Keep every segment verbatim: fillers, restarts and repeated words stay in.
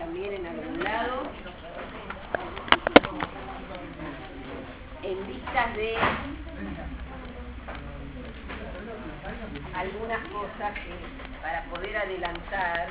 también en algún lado, en vistas de algunas cosas que para poder adelantar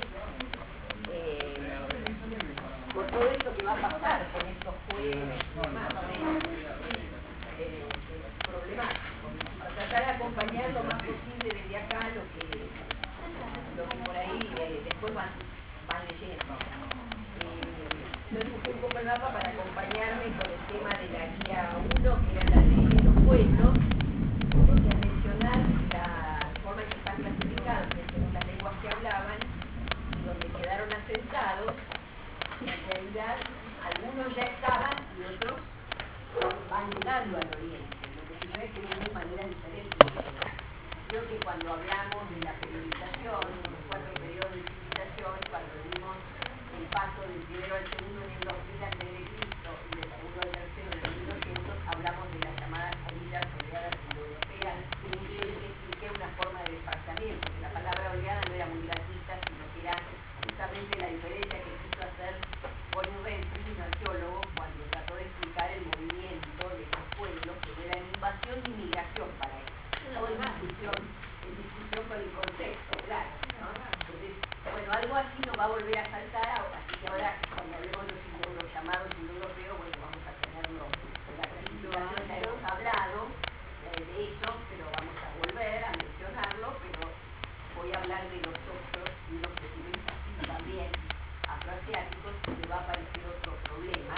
eh, por todo esto que va a pasar con estos jueves y demás, eh, problemático, a tratar de acompañar lo más posible desde acá lo que, lo que por ahí eh, después van, van leyendo. Eh, yo dibujé un poco el mapa para acompañarme con el tema de la guía uno, que era la de los pueblos, donde al mencionar la forma en que están clasificados, que según las lenguas que hablaban, y donde quedaron asentados, en realidad algunos ya estaban y otros van llegando al oriente, lo que sucede es que tienen maneras diferentes. Creo que cuando hablamos de la periodización, los cuatro periodos de civilización, cuando vimos el paso del primero al segundo en el dos mil antes de Cristo y del segundo al tercero en el mil doscientos, hablamos de las llamadas orillas oleadas indoeuropeas, y yo les expliqué una forma de desplazamiento, que la palabra oleada no era muy gratuita, sino que era justamente la diferencia que quiso hacer Bonnie Renfrew, un arqueólogo, cuando trató de explicar el movimiento de los pueblos, que no era ni invasión ni migración para él. Todo es discusión, es discusión con el concepto, claro, ¿no? Entonces, bueno, algo así nos va a volver a saltar, así que ahora cuando hablemos de los, indo, los llamados indoeuropeos, bueno, vamos a tenerlo en la clasificación, ya hemos hablado eh, de eso, pero vamos a volver a mencionarlo, pero voy a hablar de los otros, y los que tienen así también afroasiáticos, y me va a aparecer otro problema,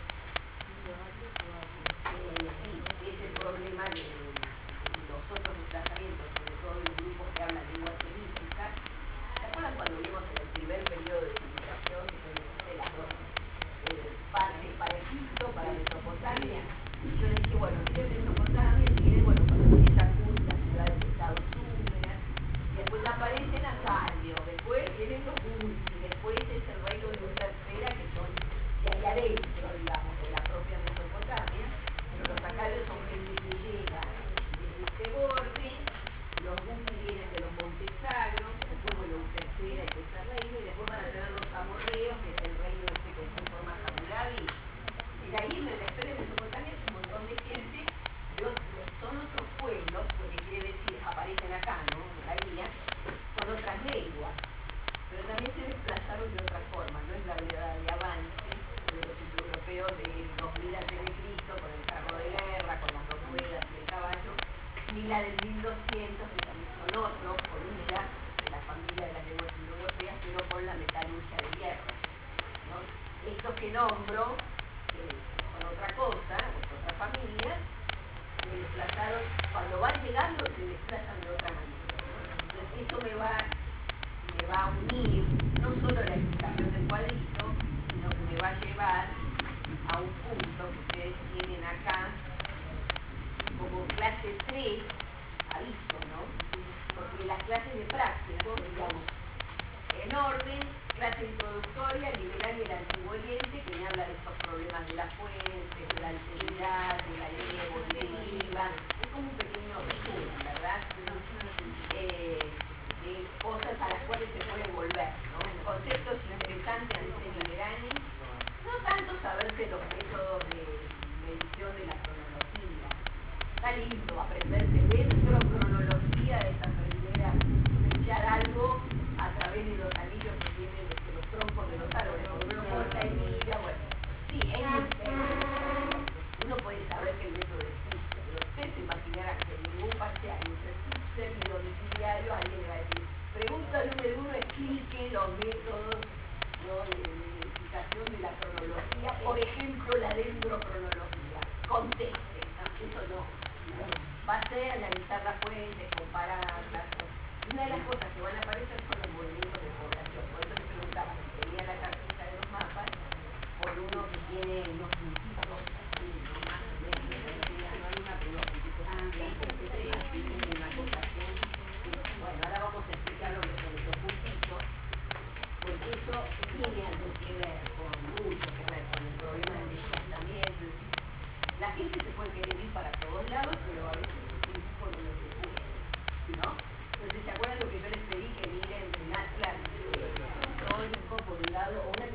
eh, sí, es el problema de los otros desplazamientos, sobre todo en grupos que hablan lenguas semíticas. ¿Se acuerdan cuando vimos en el primer periodo de civilización que yo les hice las dos eh, partes para Egipto, para Mesopotamia? Y yo les dije, bueno, miren Mesopotamia, miren, bueno, cuando empieza Kut, las ciudades de estados húmedas, y después aparecen Acadio, después vienen los Huns, y después es el reino de Tercera, que son de ahí adentro, digamos, de la propia Mesopotamia. Los Acadios son gente que llega desde este borde, los Huns vienen de los Montes Sagros, después bueno, Tercera y ese reino, y después van a tener los amorreos, que es el reino este que se forma Hammurabi. Y de ahí en la historia de Mesopotamia es un montón de gente, de otros, son otros pueblos, lo que quiere decir, aparecen acá, ¿no? En la guía, con otras lenguas, pero también se desplazaron de otra forma, no es la verdad de avance de los indoeuropeos de dos mil antes de Cristo, con el carro de guerra, con las dos ruedas y el caballo, ni la del mil doscientos, que también son otros, orillas de la familia de las lenguas indoeuropeas, pero con la metalurgia de hierro, ¿no? Estos que nombro eh, son otra cosa, es otra familia, se desplazaron, cuando van llegando se desplazan de otra manera, ¿no? Entonces eso me va, me va a unir no solo la explicación del cuadrito, sino que me va a llevar a un punto que ustedes tienen acá como clase tres, aviso, ¿no? Porque las clases de praxis, ¿no? Digamos, en orden, clase introductoria, liberal y el antiguo oriente, que me habla de estos problemas de las fuentes, de la alteridad, de la línea evolutiva, es como un pequeño resumen, ¿verdad? Eh, de cosas a las cuales se puede volver, ¿no? Conceptos interesantes ante Liberani, no tanto saberse los métodos de medición de la cronología. Está lindo aprenderse dentro cronología, es aprender a fechar algo a través de los anillos que tienen este, los troncos de los árboles, porque uno corta y mira, bueno, sí, es uno puede saber que el método existe, pero ustedes se imaginarán que en ningún parcial, ni prescripción ni domiciliario, alguien le va a decir, pregunta número uno, explique los métodos, ¿no?, de verificación de la cronología, por ejemplo, la dendrocronología, conteste, ¿no? Eso no. Va a ser analizar las fuentes, compararlas. Una de las cosas que van a aparecer son los movimientos de población. Por eso les preguntaba si tenía la cartita de los mapas, por uno que tiene unos puntitos así, más o menos, no hay una, pero unos puntitos así, una cosa así. Bueno, ahora vamos a explicar lo que son esos puntitos, porque eso tiene algo que ver con, mucho que ver con el problema del desplazamiento. La gente se puede querer ir para todos lados, pero a veces es un poco de lo que puede, ¿no? Entonces, ¿se acuerdan lo que yo les pedí que miren el atlas histórico por un lado, o una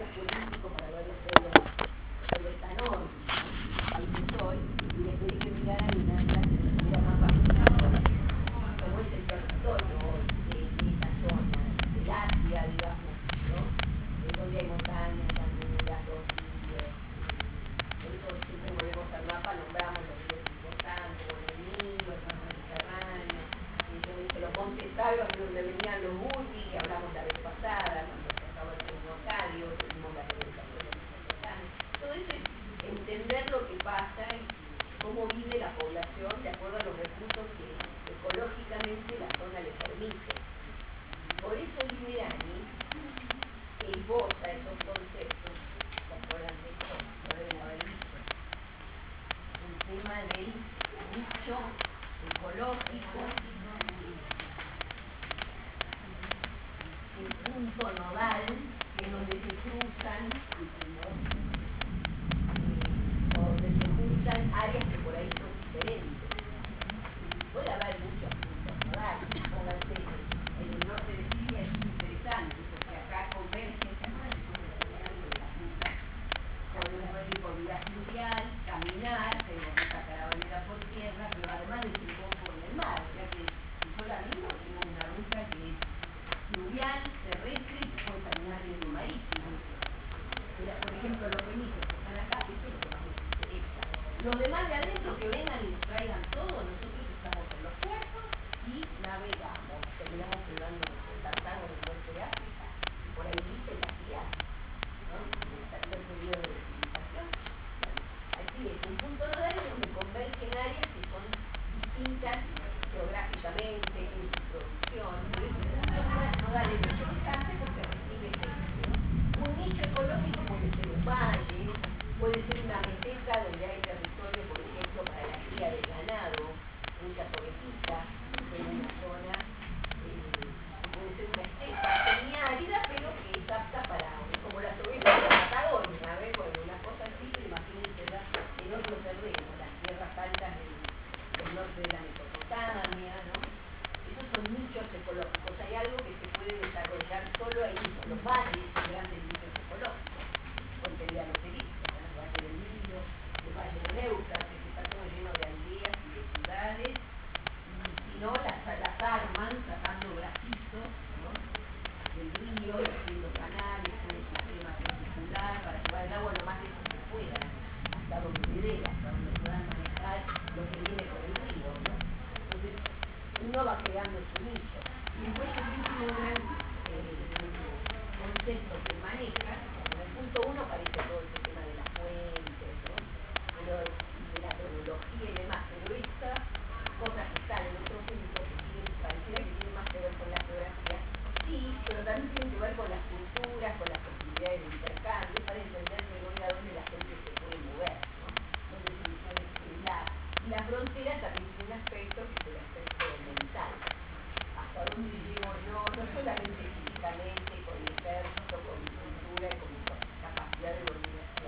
conceptos que maneja, en el punto uno aparece todo este tema de las fuentes, ¿no? Pero, de la cronología y demás, pero estas cosas que están en otro punto, que tienen, pareciera que tienen más que ver con la geografía, sí, pero también tienen que ver con las culturas, con las posibilidades de intercambio, para entender mejor a dónde la gente se puede mover, ¿no? Donde se puede, la, la frontera también tiene un aspecto que es el aspecto mental. Hasta dónde llego yo, no solamente físicamente, con mi ejército, con mi cultura y con mi capacidad de dominación,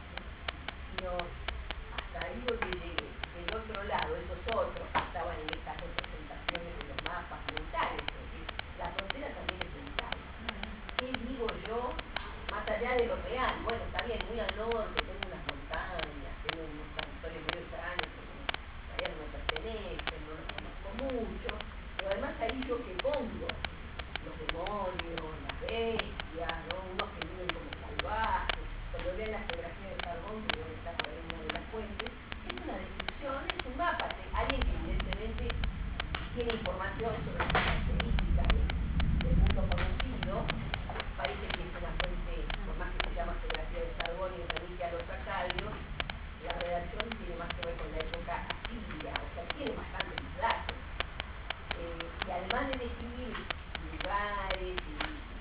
sino hasta ahí donde llegué. Del otro lado, esos otros que estaban en estas representaciones de los mapas mentales, porque la frontera también es mental. ¿Qué digo yo más allá de lo real? Bueno, está bien, muy al norte, tengo unas montañas, tengo unos territorios medio extraños, que todavía no me pertenecen, no los conozco mucho, pero además ahí yo que pongo los demonios, las bestias, ¿no? Unos que viven como salvajes. Cuando vean la geografía de Carbón, que debe estar por ahí en una de las fuentes, es una descripción, es un mapa. Alguien que evidentemente tiene información sobre las características del, del mundo conocido, parece que es una fuente, por más que se llama geografía de Carbón y remite a los acadios, la redacción tiene más que ver con la época asiria, o sea, tiene bastantes más datos. Eh, y además de describir lugares y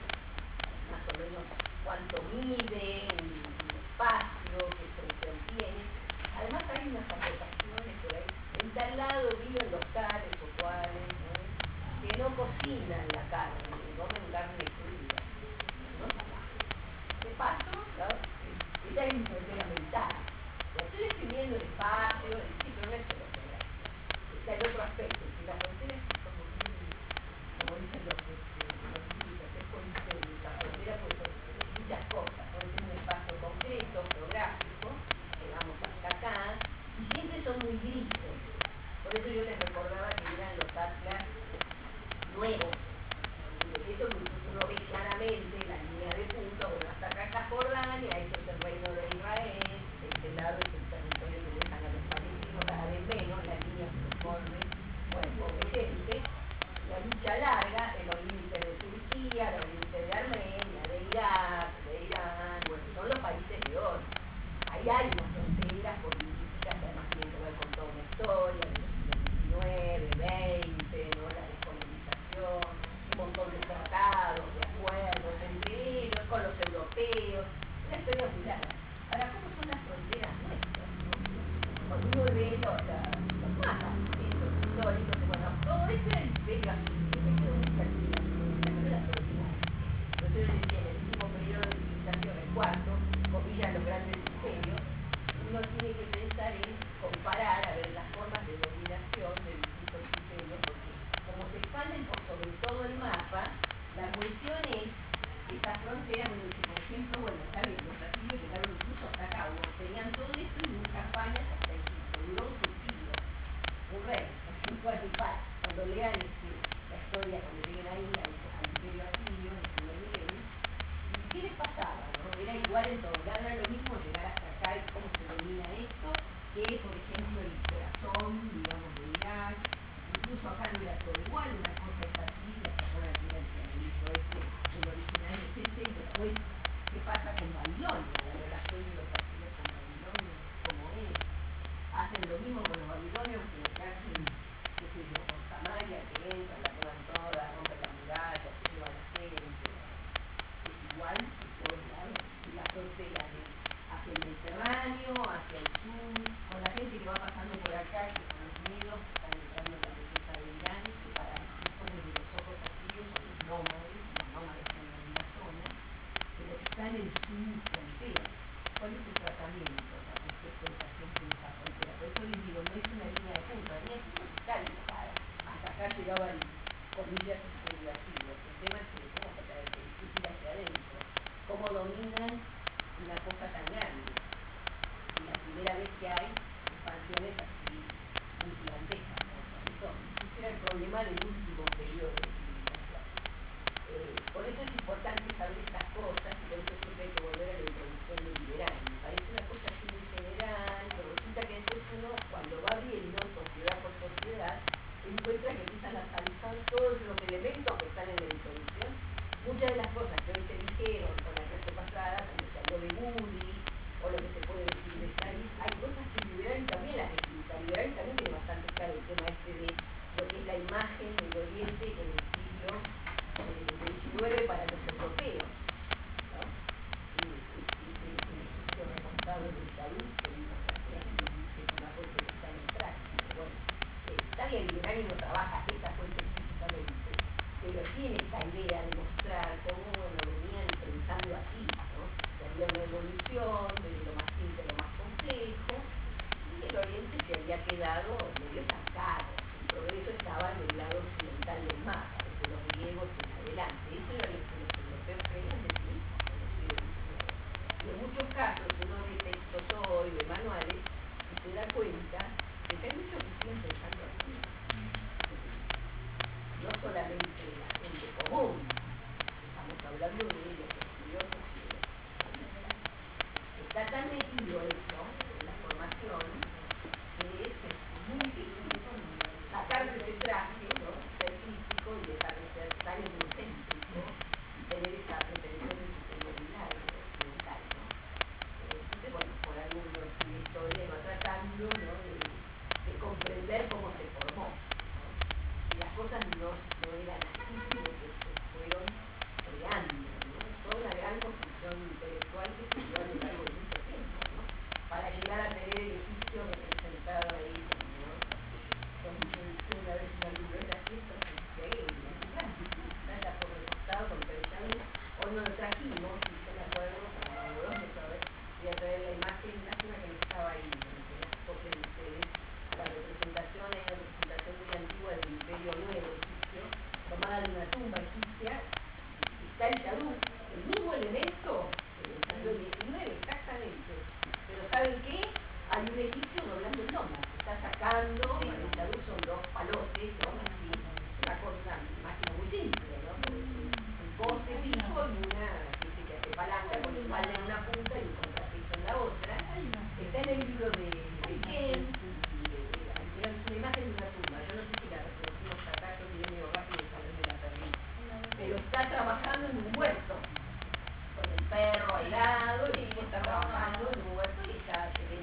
más o menos cuánto mide, el espacio, qué extensión tiene, además hay unas aportaciones por ahí. En tal lado viven los tales o cuales, ¿no? Que no cocinan la carne, comen carne cruda, ¿no? De paso, ¿no? Esa es mi frontera mental. La estoy describiendo el espacio, el sitio, no es solo geografía. Está el otro aspecto, que la frontera es como, como dicen los, los libros, es polisémica. La frontera puede ser muchas cosas, puede ser un espacio concreto, geográfico, llegamos hasta acá, y siempre son muy grises. Por eso yo les recordaba que eran los atlas nuevos. Eso uno ve claramente la línea de punto, bueno, hasta acá está Jordania, esto es el reino de Israel, este lado es el territorio que dejan a los palestinos, cada vez menos, la línea se forme, bueno, pobre gente, la lucha larga en los límites de Turquía, los límites de Armenia, de Irak, de Irán, bueno, son los países de hoy. Ahí hay unas fronteras políticas que además tienen que ver con toda una historia de los siglos diecinueve, veinte, ¿no? La descolonización, un montón de tratados, de acuerdos entre ellos, con los europeos, una historia muy larga. Ahora, ¿cómo son las fronteras nuestras? ¿No? Cuando uno ve los, los mapas estos históricos, bueno, todo esto era el imperio asirio, me quedo muy tranquila, pero era todo igual. Entonces yo decía, en el último periodo de civilización, el cuarto, comillas, los grandes imperios, uno tiene que pensar en comparar, a ver, las formas de dominación de distintos imperios, porque como se expanden por sobre todo el mapa, la cuestión es estas fronteras, bueno, que por ejemplo, bueno, está bien, los asirios llegaron incluso hasta acá, bueno, tenían todo esto y un campañas hasta Egipto, duró su siglo, un rey, ejemplo Antifaz, cuando lean este, la historia, cuando lleguen ahí al, al imperio asirio, en el primer milenio, ¿y qué les pasaba? ¿No? Era igual en todo, era lo mismo llegar hasta acá y cómo se domina esto, que por ejemplo el corazón, digamos, de Irak, incluso acá no era todo igual, una cosa es Asiria, se acuerdan que era el pianista este, el original es ese, y después, ¿qué pasa con Babilonia? La relación de los asirios con Babilonia, ¿cómo es? Hacen lo mismo con los babilonios que lo que hacen, qué sé yo, con Samaria, que entran, la toman toda, rompen las murallas, se llevan la gente. Es igual en todos lados, y la frontera de hacia el Mediterráneo, hacia el sur, con la gente que va pasando por acá, que con los nidos que están entrando en la meseta de Irán, que para nosotros de los ojos asirios son los nómades, los nómades que andan en la zona, pero que están en su frontera. ¿Cuál es el tratamiento respecto a esa gente de esa frontera? Por eso les digo, no es una línea de punto, la línea de punto está dibujada. Hasta acá llegaban comillas y seguridades. El tema es que le tenemos que ir hacia adentro. Cómo dominan una cosa tan grande. Y la primera vez que hay expansiones así muy gigantescas, como son. Ese era el problema del último periodo de civilización. Eh, por eso es importante saber estas cosas y por eso siempre hay que volver a la introducción del liberal. Me parece una cosa así muy general, pero resulta que después uno, cuando va viendo sociedad por sociedad, encuentra que empiezan a saltar todos los elementos que están en la introducción. Muchas de las cosas que hoy se dijeron información, de lo más simple a lo más complejo, y el Oriente se había quedado medio estancado. El progreso estaba en el lado occidental del mapa, desde los griegos en adelante. Eso era lo que los europeos creían decir en el siglo diecinueve. Y en muchos casos, uno ve textos hoy, de manuales, y se da cuenta de que hay muchos que siguen pensando así. No solamente la gente común, estamos hablando de los estudiosos y de los especialistas. Está tan metido eso en la formación que es, es muy difícil sacarse ese traje, ¿no? Ser crítico y dejar de ser tan egocéntrico y tener esa pretensión de superioridad occidental, ¿no? Entonces, bueno, por algo uno estudia historia y va tratando, ¿no? de, de comprender cómo se formó, ¿no? Y las cosas no, no eran así, sino que se fueron creando, ¿no? Toda una gran construcción intelectual que se dio a lo largo de mucho tiempo, ¿no? Para llegar a tener el egipcio representado ahí, ¿no? Como se decía una vez en la libreta fiesta, se decía gay, ¿no? Está por el costado con tres llaves. Hoy no lo trajimos, y yo me acuerdo, como dos de saber, voy a traer la imagen, lástima que no estaba ahí, ¿no? Que las copien ustedes, la representación, es la representación muy antigua del Imperio Nuevo egipcio, tomada de una tumba egipcia. Está el yadú, el mismo elemento del siglo diecinueve, exactamente. Pero ¿saben qué? Hay un egipcio doblando el lomo, está sacando, bueno, el yadú son dos palotes, ¿no? Así, una cosa, una máquina muy simple, ¿no? Un poste fijo y una especie que hace palanca con el balde en una punta y un contrapeso en la otra. Está en el libro de Ken, es una imagen de una tumba. Yo no sé si la reproducimos acá, yo miré medio rápido y tal vez me la perdí. Pero está trabajando en un huerto, con el perro al lado, y el tipo está trabajando en un huerto y ya se ven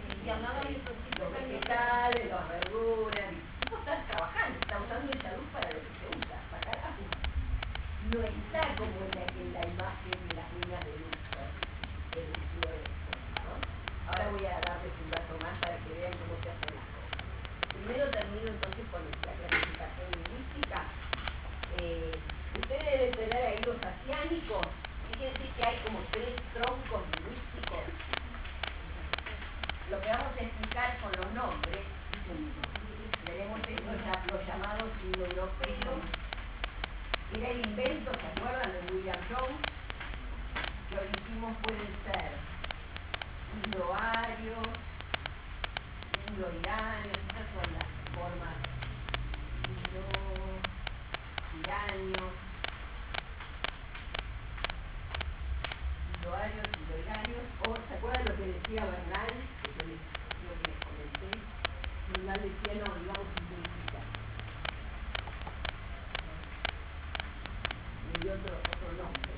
los vegetales, las verduras. El tipo está trabajando, está usando el yadú para lo que se usa, sacar agua. No está como en la, en la imagen de las minas de Luxor del sudoeste, ¿no? Ahora voy a darles un dato más para que vean cómo se hacen las cosas. Primero termino entonces con la clasificación lingüística. Eh, ustedes deben tener ahí los asiánicos. Fíjense que hay como tres troncos lingüísticos. Lo que vamos a explicar son los nombres. Tenemos estos los llamados indoeuropeos. Era el invento, ¿se acuerdan? De William Jones, que hoy dijimos pueden ser indoarios, indoiranios, estas son las formas indo-iranios, indoarios, indoiranios, o ¿se acuerdan lo que decía Bernal? Que yo les, lo que les comenté. Bernal decía, no, digamos simplificar. Y otro, otro nombre.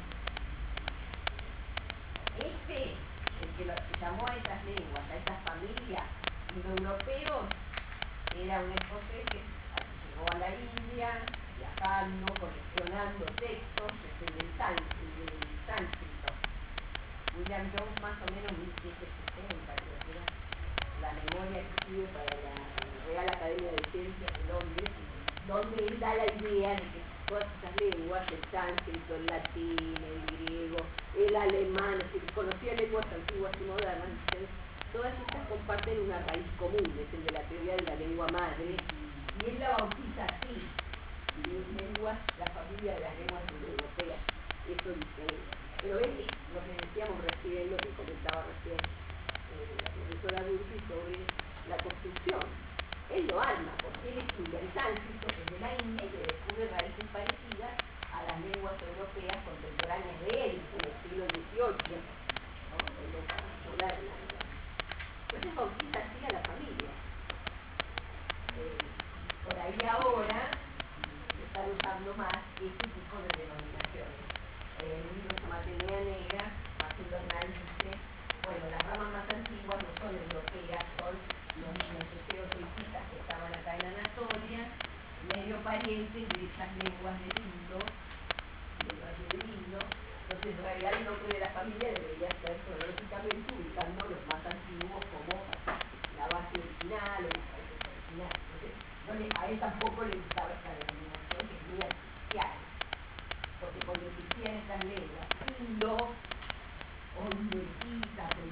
Este, el que lo, llamó a estas lenguas, a estas familias indoeuropeos, era un escocés que llegó a la India, viajando, coleccionando textos, desde el sánscrito. William Jones, más o menos mil setecientos sesenta, creo que era la memoria que escribe para la Real Academia de Ciencias de Londres, donde él da la idea de que todas estas lenguas, el sánscrito, el latín, el griego, el alemán, es decir, conocía lenguas antiguas y modernas, entonces, todas estas comparten una raíz común, es el de la teoría de la lengua madre, y él la bautiza así, lenguas, la familia de las lenguas indoeuropeas, eso dice él. Pero ven lo que decíamos recién, lo que comentaba recién eh, la profesora Durfi sobre la construcción. Él lo arma, porque él estudia el sánscrito, que es de la India, y le descubre raíces parecidas a las lenguas europeas contemporáneas de él, en el siglo dieciocho, ¿no? Europa moderna. Entonces bautiza así a la familia. Eh, por ahí ahora se están usando más este tipo de denominaciones. Eh, el libro se llama Atenea Negra, Martín Bernal dice, bueno, las ramas más antiguas no son europeas, son los, los estereotipistas que estaban acá en Anatolia, medio parientes de esas lenguas del Indo, del Valle del Indo. Entonces, en realidad, el nombre de la familia debería ser cronológicamente ubicando los más antiguos como la base original o los países originales. Entonces, no le, a él tampoco le gustaba esta denominación que es muy artificial, porque cuando existían estas lenguas indo o indoeuropeas o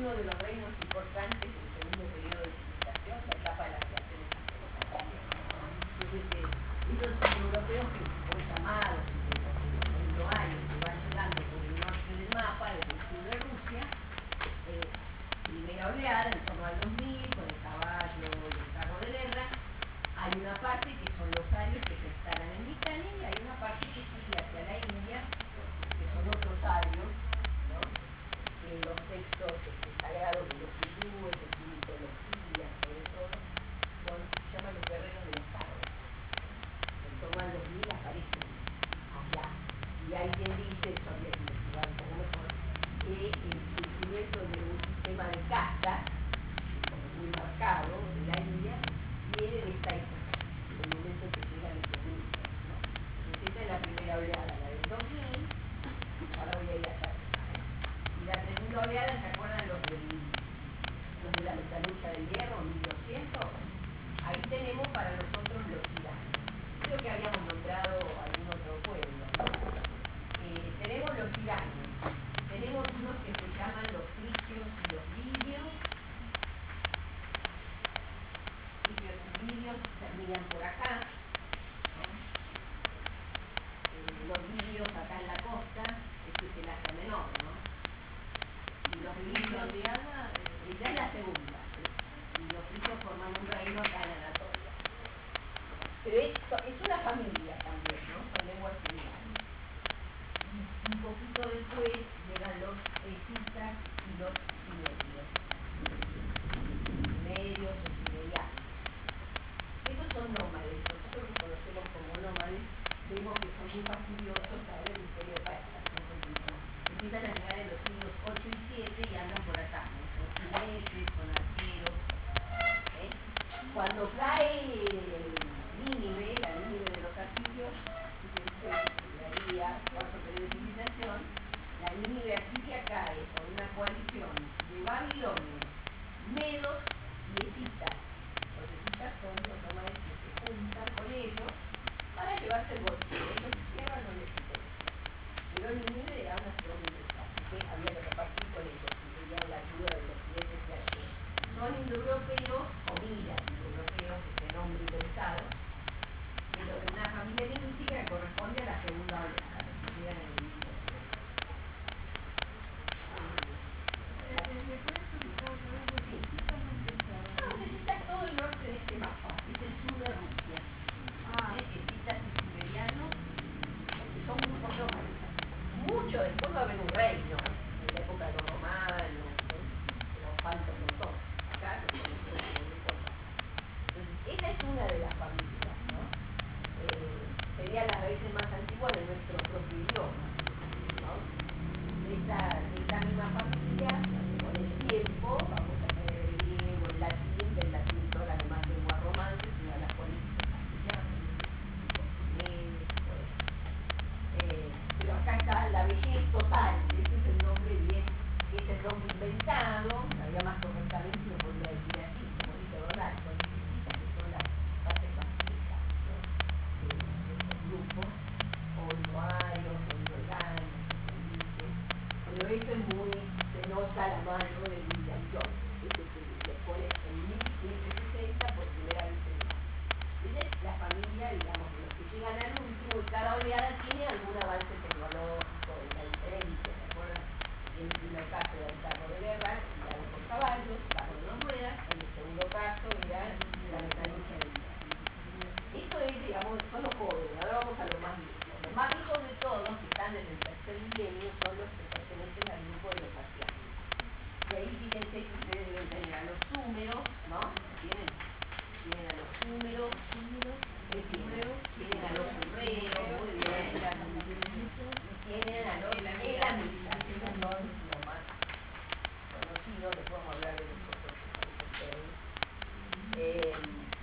uno de los reinos importantes del segundo periodo de civilización, la etapa de las relaciones internacionales. Entonces, eh, estos europeos que hoy llamados, no hay, que van llegando por el norte del mapa, desde el sur de Rusia, eh, primera oleada, en torno al dos mil, con el caballo y el carro de guerra. Hay una parte que son los arios que se instalan en Britania y hay una parte que sigue hacia la India, que son otros arios, ¿no? En los textos este, sagrados de los hindúes, de su mitología, sobre todo, son, se llaman los guerreros de los carros. En torno al dos mil aparecen allá. Y hay quien dice, eso habría que investigar un poco mejor, que el surgimiento de un sistema de castas, como muy marcado, de la India, viene de esta época, del momento que llegan estos grupos, ¿no? Entonces esta es la primera oleada, la del dos mil, ahora voy a ir allá. Y la segunda oleada, ¿se acuerdan los, del, los de la metalurgia del hierro, mil doscientos? Ahí tenemos para nosotros los iranos. Creo que habíamos nombrado algún otro pueblo, ¿no? Eh, tenemos los iranos, tenemos unos que se llaman los frigios y los libios. Frigios y libios terminan por acá, ¿no? Eh, los libios acá en la costa, este es el Asia Menor, ¿no? Y los libios, esa es la segunda, ¿sí? Y los frigios forman un reino acá en Anatolia. Pero es, es una familia también, ¿no? Son lenguas similares. Y un poquito después llegan los escitas y los sumerios. Sumerios o sumerianos. Estos son nómades, nosotros los conocemos como nómades, vemos que son muy fastidiosos ahora en el imperio persa, ¿no? Porque empiezan a llegar en los siglos ocho y siete y andan por acá, ¿no? Son jinetes, son arqueros, ¿eh? Cuando cae Nínive, la Nínive de los asirios, que sería cuarto periodo de civilización, la Nínive asiria cae con una coalición de babilonios, medos y escitas. Los escitas son los nómades que se juntan con ellos para llevarse el botín. Ellos se cierran, no les interesa. Pero Nínive era una ciudad universal, así que había que repartir con ellos y tenían la ayuda de los jinetes y arqueros. Son indoeuropeos, comillas, indoeuropeos, este nombre interesado, pero en una familia lingüística que corresponde a la segunda oleada, los que llegan en el mil doscientos. No, necesitas todo el norte de este mapa, es el sur de Rusia. Ah. ¿Eh? Escitas y sumerianos, que son grupos nómades. Mucho después va a haber un reino, en la época de los romanos, ¿no? Pero falta un montón. Acá los conocemos como grupos nómades. Entonces, esa es una de las familias, ¿no? Eh, serían las raíces más antiguas de nuestro propio idioma, ¿no? Esta, esta misma familia, con el tiempo, vamos a tener el griego, el latín, del latín son las demás lenguas romances, una de las cuales es el castellano, los chineses, todo eso. Eh, pero acá está la vejez total, ese es el nombre bien, que es el nombre inventado, había más correctamente lo podría decir así, como dice Rodal, son distintas que son las fases más viejas, ¿no? De, de estos grupos, o inuarios, o inueranos, pero esto es muy, se nota la mano de William Jones, que es el que le pone en mil quinientos sesenta por primera vez en el mapa. Esa es la familia, digamos, de los que llegan al último, y cada oleada tiene algún avance tecnológico, la diferencia, ¿se acuerdan? En el primer caso era el carro de guerra, guiado por caballos, carro de dos ruedas, en el segundo caso era la metalurgia del hierro. Esto es, digamos, son los jóvenes, ahora vamos a los más viejos. Los más viejos de todos, que están desde el tercer milenio, son los que pertenecen al grupo de los asiáticos. Y ahí fíjense que ustedes deben tener a los súmeros, ¿no? ¿Tienen? Tienen a los súmeros, ¿qué tienen? Tienen a los surreos, muy bien. Y tienen a los elamitas, esos son los más conocidos, después vamos a hablar de los otros que son ustedes. Eh,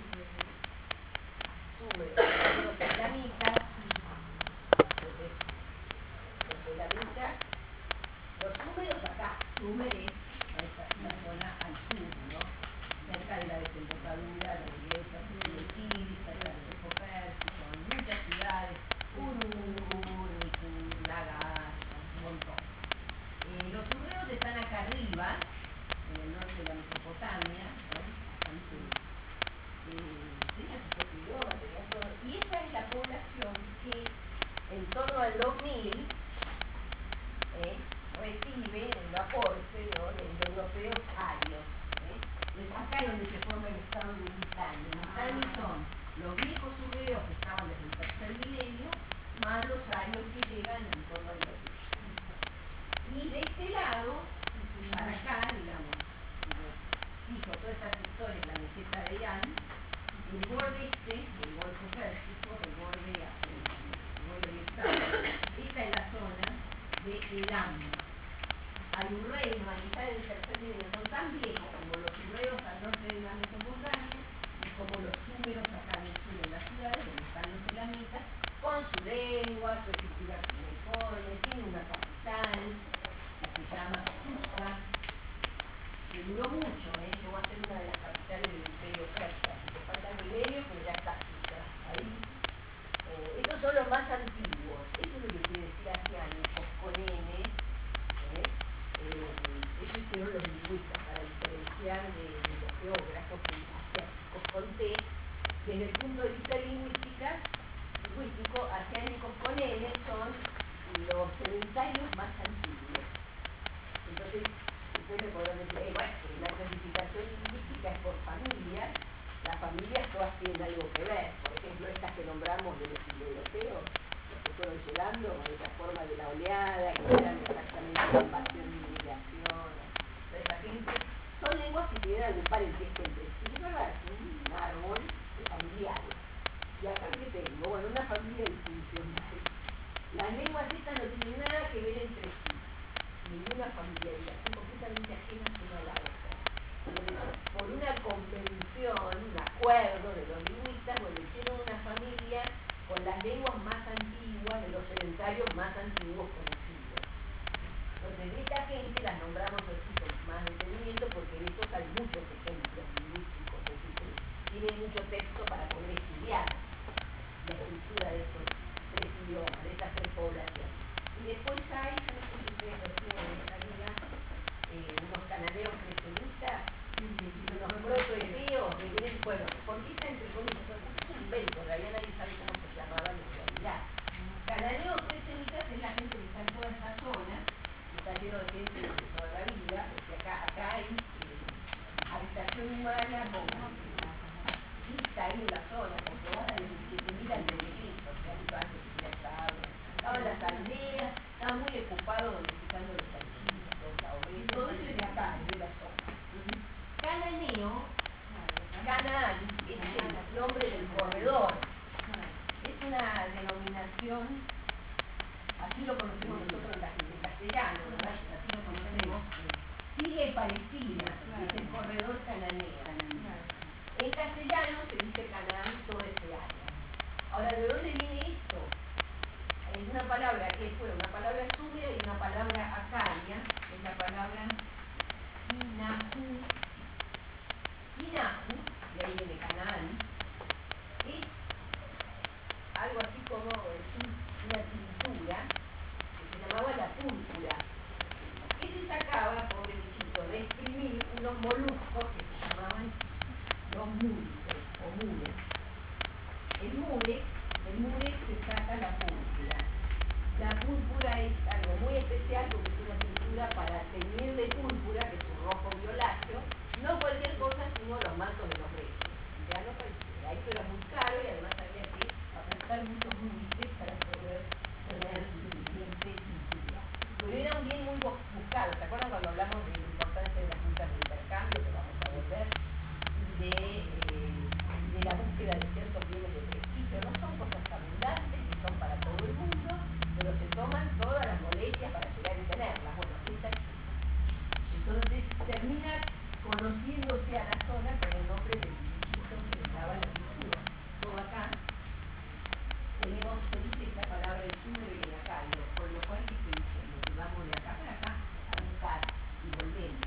súmeros, los elamitas, entonces, los elamitas, los súmeros acá, Sumer es esta, esta zona al sur, ¿no? Cerca de la desembocadura del Éufrates y del Tigris, cerca del Golfo Pérsico, en muchas ciudades, Uruk, Nikur, Lagash, un montón. Eh, los surreos están acá arriba, de la Mesopotamia, ¿no? Bastante, eh, tenía su propio idioma, tenía todo. Y esa es la población que en torno al dos mil eh, recibe el aporte, ¿no?, de los europeos arios. ¿eh? Es acá donde se forma el estado de Mitanni. Mitanni son los viejos subeos que estaban desde el tercer milenio, más los arios que llegan en torno al dos mil. Y de este lado, para acá, digamos, fijo todas estas sectores, la meseta de Irán, el borde este, el Golfo Pérsico, el borde hacia el borde oriental, esta es la zona de Elam. Hay un reino, a mitad del tercer milenio, son tan viejos como los sumeros al norte de la Mesopotamia y como los súmeros acá en el sur de las ciudades, donde están los elamitas, con su lengua, su escritura cuneiforme, tiene una capital que se llama Susa, que duró mucho, ¿eh? Llegó a ser una de las capitales del Imperio Persa, así que falta el milenio, pero ya está Susa ahí. Eh, estos son los más antiguos, eso es lo que quiere decir asiánicos con N. ¿eh? Eh, eso hicieron los lingüistas para diferenciar de, de los geógrafos que asiáticos con T. Desde el punto de vista lingüística, lingüístico, asiáticos con N son los sedentarios más antiguos. Entonces, ustedes me podrán decir, eh, bueno, la clasificación lingüística es por familias, las familias todas tienen algo que ver. Por ejemplo, estas que nombramos de los indoeuropeos, los que fueron llegando con esa forma de la oleada, que eran exactamente la invasión de inmigración, toda esa gente, son lenguas que tienen algún parentesco entre sí, es verdad, es un árbol familiares. Y acá que tengo, bueno, una familia disfuncional. Las lenguas estas no tienen nada que ver entre sí, ninguna familiaridad, son completamente ajenas una a la otra. Entonces, por una convención, un acuerdo de los lingüistas, bueno, hicieron una familia con las lenguas más antiguas de los sedentarios más antiguos conocidos. Entonces, de esta gente las nombramos así con más detenimiento porque de estos hay muchos ejemplos lingüísticos, es decir, tiene mucho texto para poder estudiar la estructura de estos tres idiomas, de estas tres poblaciones. Y después hay, yo no sé si ustedes lo tienen en esta liga, eh, unos cananeos presemitas, unos protoepeos, que vienen, bueno, porque esta entre comillas, esto es un invento, en realidad nadie sabe cómo se llamaban en realidad. Cananeos presemitas es la gente que está en toda esta zona, que está lleno de gente de toda la vida, porque acá, acá hay eh, habitación humana como vista ahí en la zona, comprobada desde siete mil antes de Cristo, o sea, mucho antes de esta habla. Estaban las aldeas, estaban muy ocupados domesticando los chanchitos, la oveja, todo eso es de acá, es de la zona. Cananeo, Canaán, es el nombre del corredor, es una denominación, así lo conocemos nosotros en castellano, ¿verdad? Así lo conocemos. Sigue Palestina, es el corredor cananeo. En castellano se dice Canaán toda ese área. Ahora, ¿de dónde viene esto? Es una palabra que fue una palabra sumeria y una palabra acaria, que es la palabra Inahu. Inahu, de ahí viene Canaán, es algo así como es una tintura que se llamaba la púrpura, que se sacaba, pobre bichito, de exprimir unos moluscos que se llamaban los murex o murex. El murex, del murex se saca la púrpura. La púrpura es algo muy especial porque es una tintura para teñir de púrpura, que es un rojo violáceo, no cualquier cosa sino los mantos de los reyes. Ya no cualquiera, esto era muy caro y además había que apuntar muchos murex para poder tener suficiente tintura. Pero era un bien muy buscado. ¿Se acuerdan cuando hablamos de la importancia de las rutas de intercambio, que vamos a volver? De, eh, de la búsqueda de ciertos bienes de prestigio. No son cosas abundantes, que son para todo el mundo, pero se toman todas las molestias para llegar y tenerlas. Bueno, esta es. Entonces termina conociéndose a la zona con el nombre del bichito que le daba la pintura. Todo acá tenemos, se dice esta palabra el súmero y el acario, por lo cual que estoy diciendo que vamos de acá para acá a buscar y volvemos.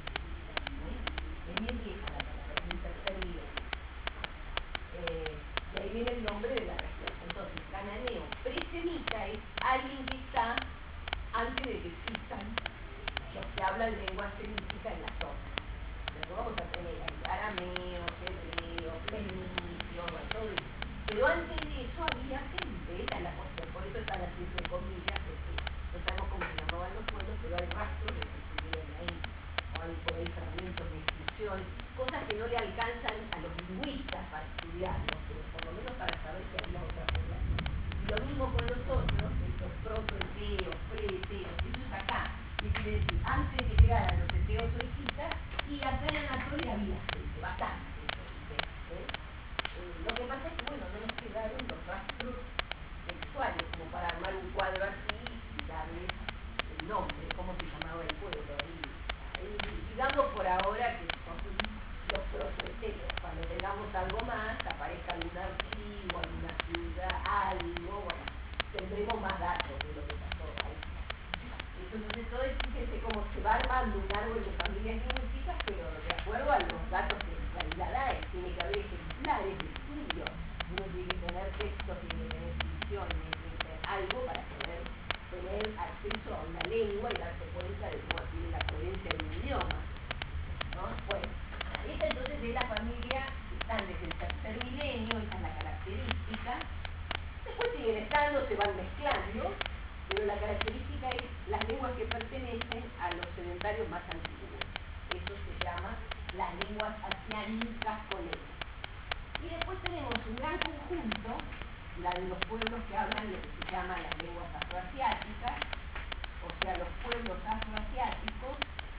Es bien vieja la palabra, es un tercer milenio. Eh, y ahí viene el nombre de la región. Entonces, cananeo presemita es alguien que está antes de que existan los que hablan lengua semítica en la zona. vamos a tener arameos, hebreos, fenicios, bueno, todo eso. Pero antes de eso había gente, esa es la cuestión, por eso están así entre comillas, porque no sabemos cómo se llamaban los pueblos, pero hay rastros de que estuvieron ahí, o hay por ahí fragmentos de inscripción, cosas que no le alcanzan a los lingüistas para estudiarlos, pero por lo menos para saber que había otra población. Y lo mismo con los otros, estos proto-eteos, pre-eteos, eso es acá. ¿Qué quiere decir? Antes de llegar a los eteos o hititas, y acá en Anatolia había gente, bastante gente. ¿eh? Eh, lo que pasa es que, bueno, no nos quedaron los rastros textuales como para armar un cuadro así y darles el nombre, cómo se llamaba el pueblo. Ahí, ahí, digamos por ahora que son los protoeteos. Cuando tengamos algo más, aparezca algún archivo, alguna ciudad, algo, bueno, tendremos más datos de lo que pasó ahí. Entonces, todo es, fíjense cómo se va armando un árbol de familias lingüísticas, pero de acuerdo a los datos que en realidad hay, tiene que haber ejemplares de estudio, uno tiene que tener textos, tiene que tener inscripciones, tiene que tener algo para poder tener acceso a una lengua y darse cuenta de cómo tiene la coherencia de un idioma. ¿no? Bueno, esta entonces es la familia que están desde el tercer milenio, esa es la característica. Después siguen estando, se van mezclando, pero la característica es las lenguas que pertenecen a los sedentarios más antiguos. Eso se llama las lenguas asiánicas colegas. Y después tenemos un gran conjunto, la de los pueblos que hablan lo que se llama las lenguas afroasiáticas, o sea, los pueblos afroasiáticos,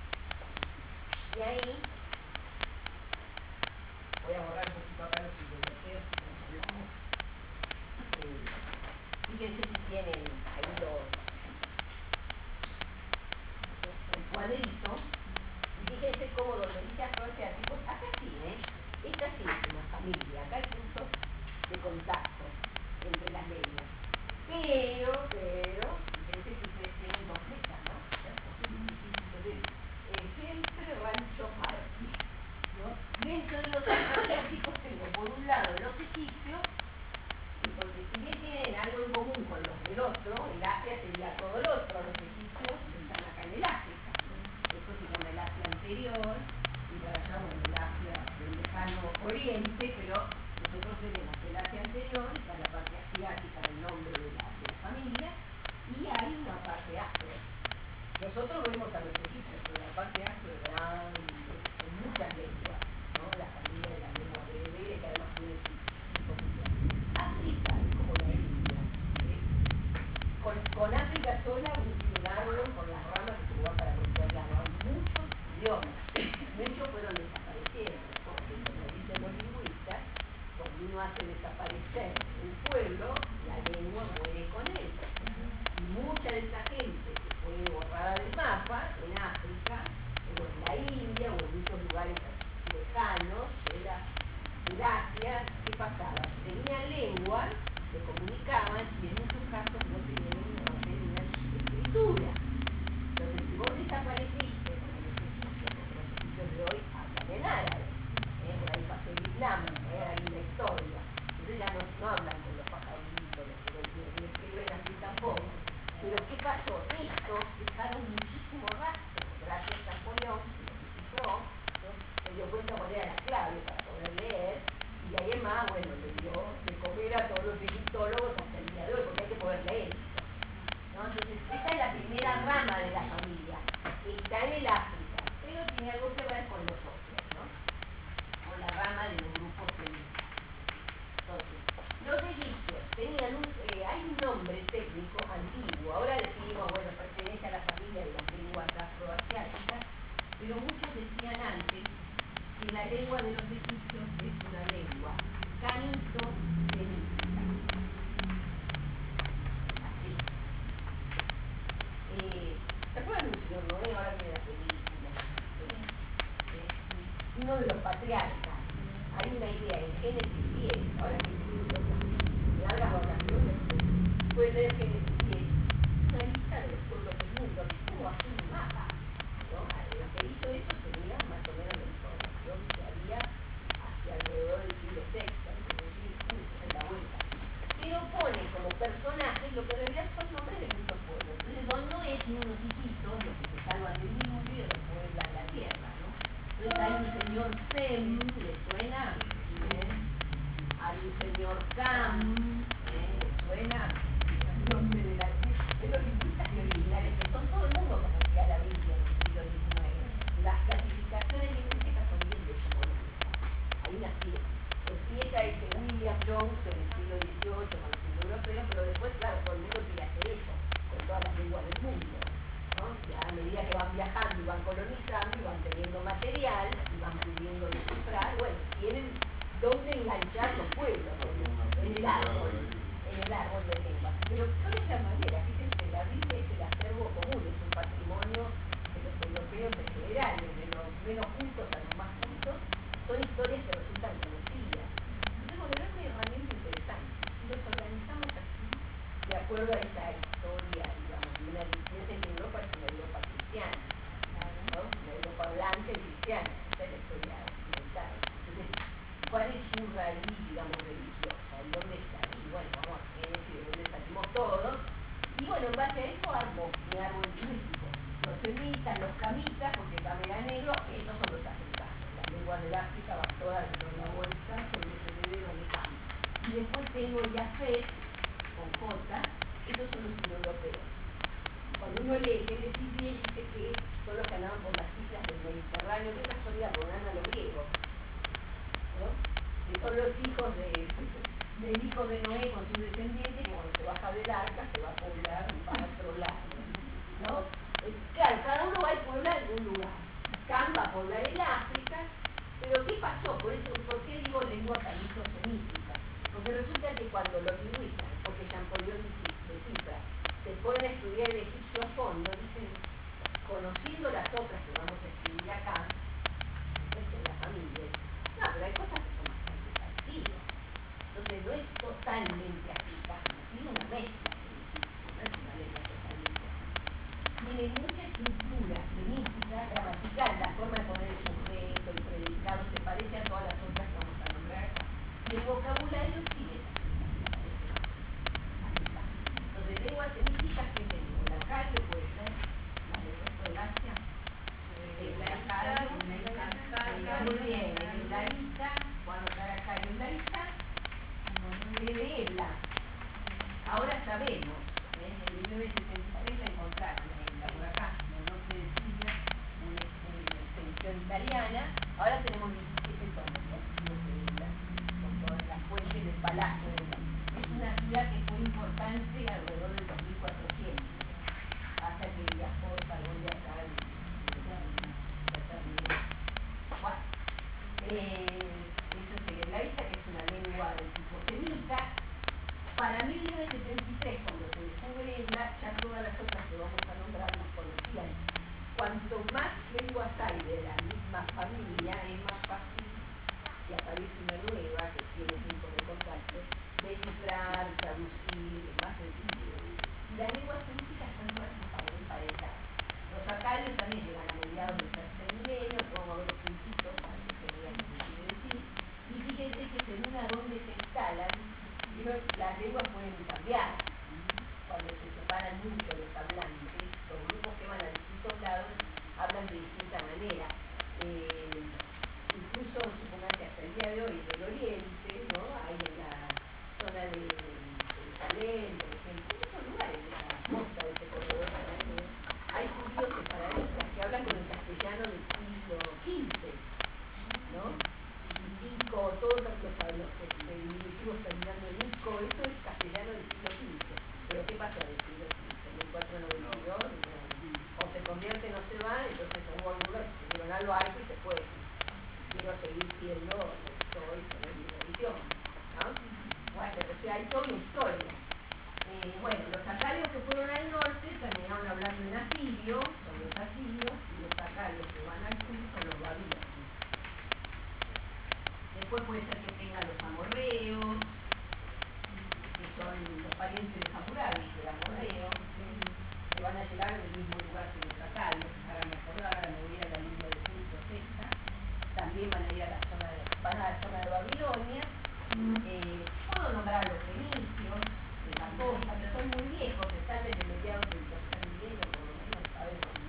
y ahí voy a borrar un poquito acá los europeos que nos hablamos. Eh, fíjense si tienen ahí los, el cuadrito, y fíjense cómo donde dice afroasiáticos, acá sí, ¿eh? Esta sí es una familia, acá hay puntos de contacto entre las lenguas. Pero, pero, fíjense que ustedes tienen dos flechas, ¿no? Entonces, eh, siempre Rancho Martí, ¿no? Dentro de los afroasiáticos tengo por un lado los egipcios, porque si bien tienen algo en común con los del otro, el Asia sería todo el otro, los egipcios están acá en el África, eso se llama el Asia anterior, y para allá, bueno, el Asia del lejano oriente, pero nosotros tenemos el Asia anterior, está la parte asiática del nombre de la, de la familia, y hay una parte afro. Nosotros vemos a los egipcios, pero la parte afro es grande, con muchas lenguas, ¿no? La familia de las lenguas bereberes, que además tiene su África es como la India. ¿eh? Con, con África sola uno tiene un árbol con las ramas que se van para cualquier lado. Hay muchos idiomas. Muchos fueron desapareciendo, porque como dicen los lingüistas, cuando uno hace desaparecer un pueblo, la lengua muere con él. Y mucha de esa gente que fue borrada del mapa en África, o en la India, o en muchos lugares lejanos, era en Asia, ¿qué pasaba? Tenían lengua, se comunicaban y en muchos casos no tenían, no tenían escritura. Entonces, si vos desapareciste, como los egipcios, como los egipcios de hoy hablan en árabe, ¿eh? por ahí pasó el Islam, ¿eh? hay una historia. Entonces ya no, no hablan con los pajaritos, ni escriben así tampoco. Pero ¿qué pasó? Estos dejaron muchísimo rastro, gracias a Napoleón, que lo descifró, ¿no? Se dio cuenta cuál era la clave para poder leer, y además, bueno, le dio de comer a todos los egiptólogos hasta el día de hoy, porque hay que poder leer. ¿no? Entonces, esta es la primera rama de la familia, está en el África, pero tiene algo que ver con los otros, ¿no? Con la rama de los grupos semíticos. Entonces, los egipcios tenían un, eh, hay un nombre técnico antiguo, ahora decimos, bueno, pertenece a la familia de las lenguas afroasiáticas, pero muchos decían antes que la lengua de los egipcios es una lengua canito-semítica. Así. Eh, ¿Se acuerdan de un señor Noé? Ahora viene la película. Eh, uno de los patriarcas. Hay una idea en Génesis diez, ahora que incluso en largas vacaciones, puede leer Génesis diez, una lista de los pueblos del mundo, así como hace un mapa. ¿no? Lo que hizo eso tenía más o menos la información que había hacia alrededor del siglo sexto, es decir, en la vuelta. Pero pone como personajes lo que en realidad son nombres de muchos pueblos. Entonces son Noé y unos hijitos, los que se salvan del diluvio y después pueblan la tierra, ¿no? Entonces hay un Sem, ¿le suena? ¿Eh? Al señor Cam, ¿eh? ¿Le suena? No sé, de, la, de los lingüistas originales que son todo el mundo como que a la Biblia en el siglo diecinueve. Las clasificaciones lingüísticas son bien decimonónicas. Hay una empieza ese William Jones en el siglo dieciocho con el siglo europeo, pero después, claro, todo el mundo quiere hacer eso con todas las lenguas del mundo, ¿no? Ya a medida que van viajando y van colonizando y van teniendo material y van pudiendo descifrar, bueno, tienen dónde enganchar los pueblos, en el árbol, en el árbol de lenguas. Pero no es la manera, fíjense, la Biblia es el acervo común, es un patrimonio de los europeos en general, desde los menos cultos a los más cultos, son historias que resultan conocidas. Entonces, bueno, es una herramienta interesante. Si los organizamos así, de acuerdo a esa historia, digamos, de una piensen que Europa es una Europa cristiana, ¿no? Una Europa blanca y cristiana, esa es la historia occidental. Entonces, ¿cuál es su raíz, digamos, religiosa? ¿Y dónde está? Y bueno, vamos a ver si de dónde salimos todos. Y bueno, en base a eso armo mi árbol lingüístico. Los semitas, los camitas, porque Cam era negro, esos son los africanos. Las lenguas del África van todas dentro de una bolsa, son los herederos de Cam. Y después tengo Yafet, con J, esos son los indoeuropeos. Cuando uno lee Génesis diez dice que son los que andaban por las islas del Mediterráneo, que casualidad, porque andan a los griegos, ¿no? Que son los hijos de, del hijo de Noé con sus descendientes, que cuando se baja del arca se va a poblar para otro lado, ¿no? Claro, cada uno va a poblar en un lugar. Cam va a poblar el África, pero ¿qué pasó? Por eso, ¿por qué digo lengua calizo-semítica? Porque resulta que cuando los lingüistas, porque Champollion descifra, se ponen a estudiar el egipcio a fondo, dicen, conociendo las otras que vamos a escribir acá, en la familia, no, pero hay cosas que son bastante parecidas. Entonces no es totalmente africano, tiene una mezcla con el egipcio, no es una lengua totalmente africana. Tiene mucha estructura semítica, gramatical, la forma de poner el sujeto, el predicado, se parece a todas las otras que vamos a nombrar acá. Y el vocabulario sí es africano. Entonces, lenguas semíticas que tenemos, la calle puede ser, la del resto del Asia, el larita, muy bien, el larita, voy a anotar acá el larita, el ebla. Ahora sabemos, ¿eh? En mil novecientos setenta y tres la encontraron en la por acá, en el norte de Siria, una, una expedición italiana. Ahora tenemos diecisiete tomos de archivos de ebla, con todas las fuentes del palacio de ebla. Es una ciudad que fue importante alrededor del dos mil cuatrocientos, hasta que viajó el Salón de acá y bueno, eh, eso sería la lista, que es una lengua de tipo semita. Para mil novecientos setenta y tres, cuando se descubre ebla, ya todas las otras que vamos a nombrar las conocían. Cuanto más lenguas hay de la misma familia, es más fácil, si aparece una nueva que tiene puntos de contacto, descifrar, traducir, es más sencillo. Y las lenguas semíticas están todas emparejadas. Los acadios también llegan a mediados del tercer milenio, vamos a ver los puntitos para que se vean lo que quiere decir. Y fíjense que según a dónde se instalan, las lenguas pueden cambiar. Cuando se separan mucho los hablantes, los grupos que van a distintos lados hablan de distinta manera. Eh, incluso, supongamos hasta el día de hoy, en el Oriente, ¿no? Hay en la zona de Jerusalén, por ejemplo, en muchos lugares de la costa de ese corredor, hay judíos separatistas que hablan con el castellano del siglo quince, ¿no? Nico, todos los, los, los este, diminutivos terminando en Nico, eso es castellano del siglo quince. Pero ¿qué pasó del siglo quince? En el cuatrocientos noventa y dos, o se convierte o no se va, entonces hubo algunos que se dieron a lo alto y se fue. Quiero seguir siendo lo que soy con el mismo idioma, ¿no? Bueno, o sea, hay toda una historia. Eh, bueno, los acadios que fueron al norte terminaron hablando en asirio, son los asirios, y los acadios que van al sur son los babilonios. Después puede ser que tengan los amorreos, que son los parientes de Hammurabi, que eran amorreos, que van a llegar del mismo lugar que los acadios, para mejorar, me voy a la línea de puntos esta. También van a ir a la zona de, van a la zona de Babilonia. Eh, puedo nombrar a los fenicios de la costa, que son muy viejos, están desde mediados del tercer milenio, por lo menos sabemos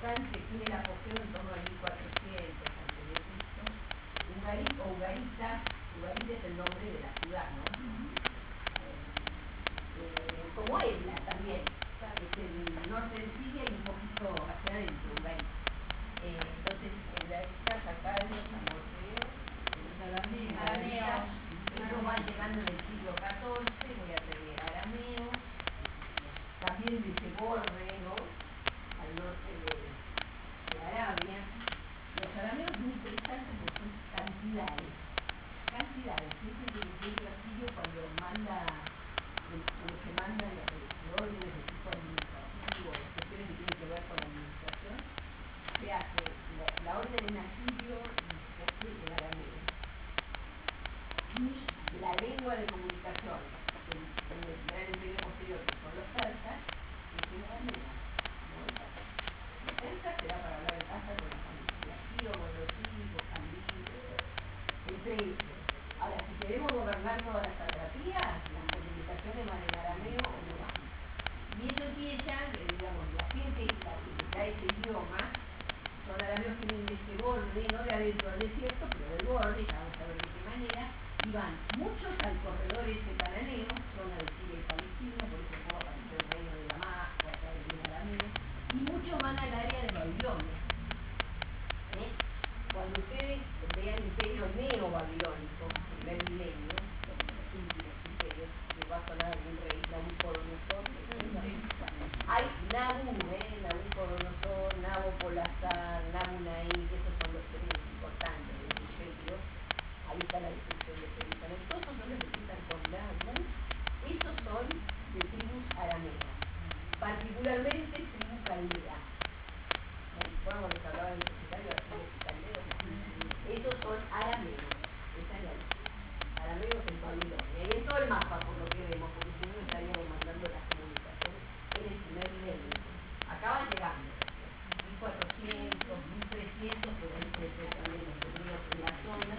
avance tiene el apogeo en torno al mil cuatrocientos antes de Cristo. Ugarit o Ugarita, Ugarit es el nombre de la ciudad, ¿no? Eh, como Ebla también, es el norte de Siria y un poquito hacia adentro, Ugarit. Eh, entonces, Ugarita, Sacario, Samorreo, Arameo, ellos van llegando en el siglo catorce, voy a tener Arameo, también de ese borde, ¿no? Al norte de, de Arabia. Los arameos muy interesantes porque son cantidades, cantidades. Ese es el imperio asirio cuando manda, cuando se mandan los órdenes de tipo administrativo, las cuestiones que tienen que ver con la administración, se hace la, la orden en asirio y se hace en arameo. Y la lengua de comunicación en, en el gran imperio posterior, que son los persas, es en arameo. El persa será para hablar en casa con la familia, Ciro, Bolosí, Bocandí, entre ellos. Ahora, si queremos gobernar todas las satrapías, las comunicaciones van en arameo o no van. Y eso empieza, digamos, la gente que da ese idioma, son arameos que vienen de ese borde, no de adentro del desierto, pero del borde, ya vamos a ver de qué manera, y van muchos al corredor ese cananeo, zona de Siria y Palestina, por eso puedo aparecer el reino de Damasco, acá de arameo, y muchos van al área de Babilonia. ¿Eh? Cuando ustedes vean el imperio neo-babilónico, primer milenio, los últimos imperios, que va a sonar algún rey, Nabucodonosor, hay Nabu, ¿eh? Nabucodonosor, Nabopolassar, Nabu-Naí, esos son los tres importantes del imperio. Ahí está la destrucción de Jerusalén. Todos esos nombres que empiezan con Nabu, esos son de tribus arameas, particularmente tribu caldea. Cuando les hablaba del secretario de tribus caldeos, esos son arameos. Esa es la lista. Arameos en Babilonia. Y en todo el mapa, por lo que vemos, porque si no estaríamos mandando las comunicaciones en el primer milenio. Acaban llegando. mil cuatrocientos, mil trescientos, por ahí se también los judíos en la zona.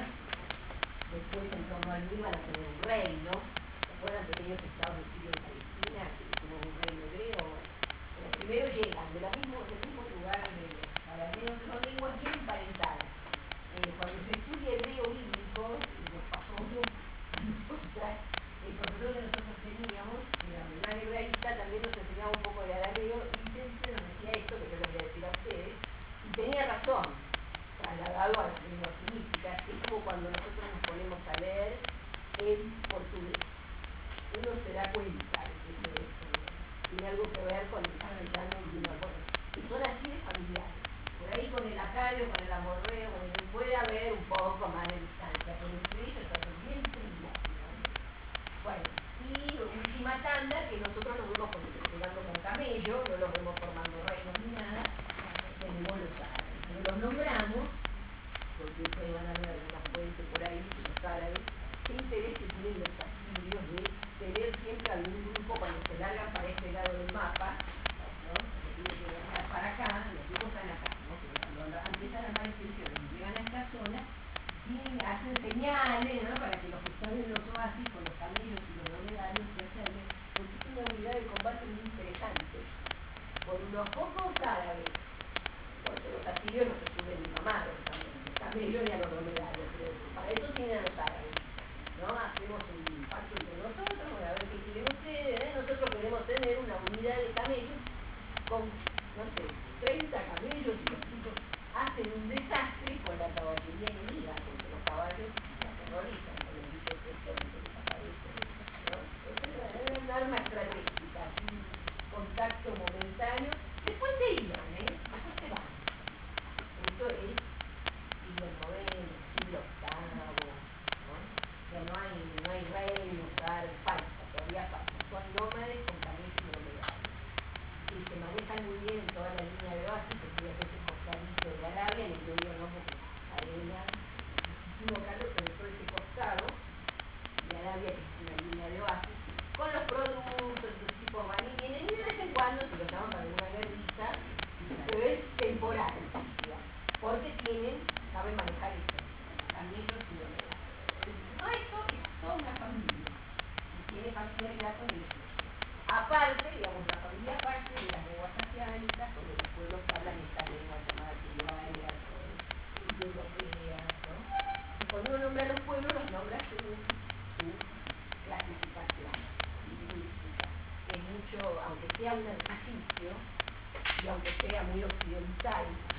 Después, en torno al mil van a tener un reino. ¿Se acuerdan pequeños estados de Siria y Palestina? Que como un reino griego. Bueno, primero llegan de la mismo, del mismo lugar de los arameos, son lenguas bien emparentadas. Eh, cuando se estudia hebreo bíblico, y nos pasó a nosotras, el profesor que nosotros teníamos, era un gran hebraísta, también nos enseñaba un poco de arameo, y siempre nos decía esto, que yo les voy a decir a ustedes, y tenía razón, trasladado a las lenguas semíticas, es como cuando nosotros nos ponemos a leer en portugués. Uno se da cuenta de que eso es, tiene algo que ver con el castellano y una cosa. Y son así de familiares. Por ahí con el acario, con el amorreo, con el, puede haber un poco más de distancia, pero entre ellos son bien similares. Bueno, y última tanda, que nosotros los vemos llegando con camello, no los vemos formando reinos ni nada, tenemos los árabes. Pero los nombramos, porque ustedes van a ver algunas fuentes por ahí de los árabes, qué interés que tienen los asirios de tener siempre algún grupo cuando se largan para este lado del mapa, ¿no? Tienen que viajar para acá, los grupos están acá, ¿no? Pero cuando empiezan a armar expediciones y llegan a esta zona, tienen, hacen señales, ¿no? Para que los que están en los oasis con los camellos y los dromedarios se acerquen, porque es una unidad de combate muy interesante. Por unos pocos árabes, porque los asirios los estudian mamados también, los camellos y a los dromedarios, pero para eso tienen a los árabes, ¿no? Hacemos un pacto entre nosotros, bueno, a ver qué quieren ustedes, ¿eh? Nosotros queremos tener una unidad de camellos con, no sé, treinta camellos y los chicos hacen un desastre con la caballería enemiga, porque los caballos se aterrorizan con el bicho que desaparece, ¿no? Entonces, es un arma estratégica, un contacto momentáneo, después se iban, ¿eh? Después se van. Esto es siglo noveno, siglo octavo, ¿no? Ya no hay, no hay reinos, falta, todavía falta. Son nómades con camellos y dromedarios. Y se manejan muy bien en toda la línea de base, porque a veces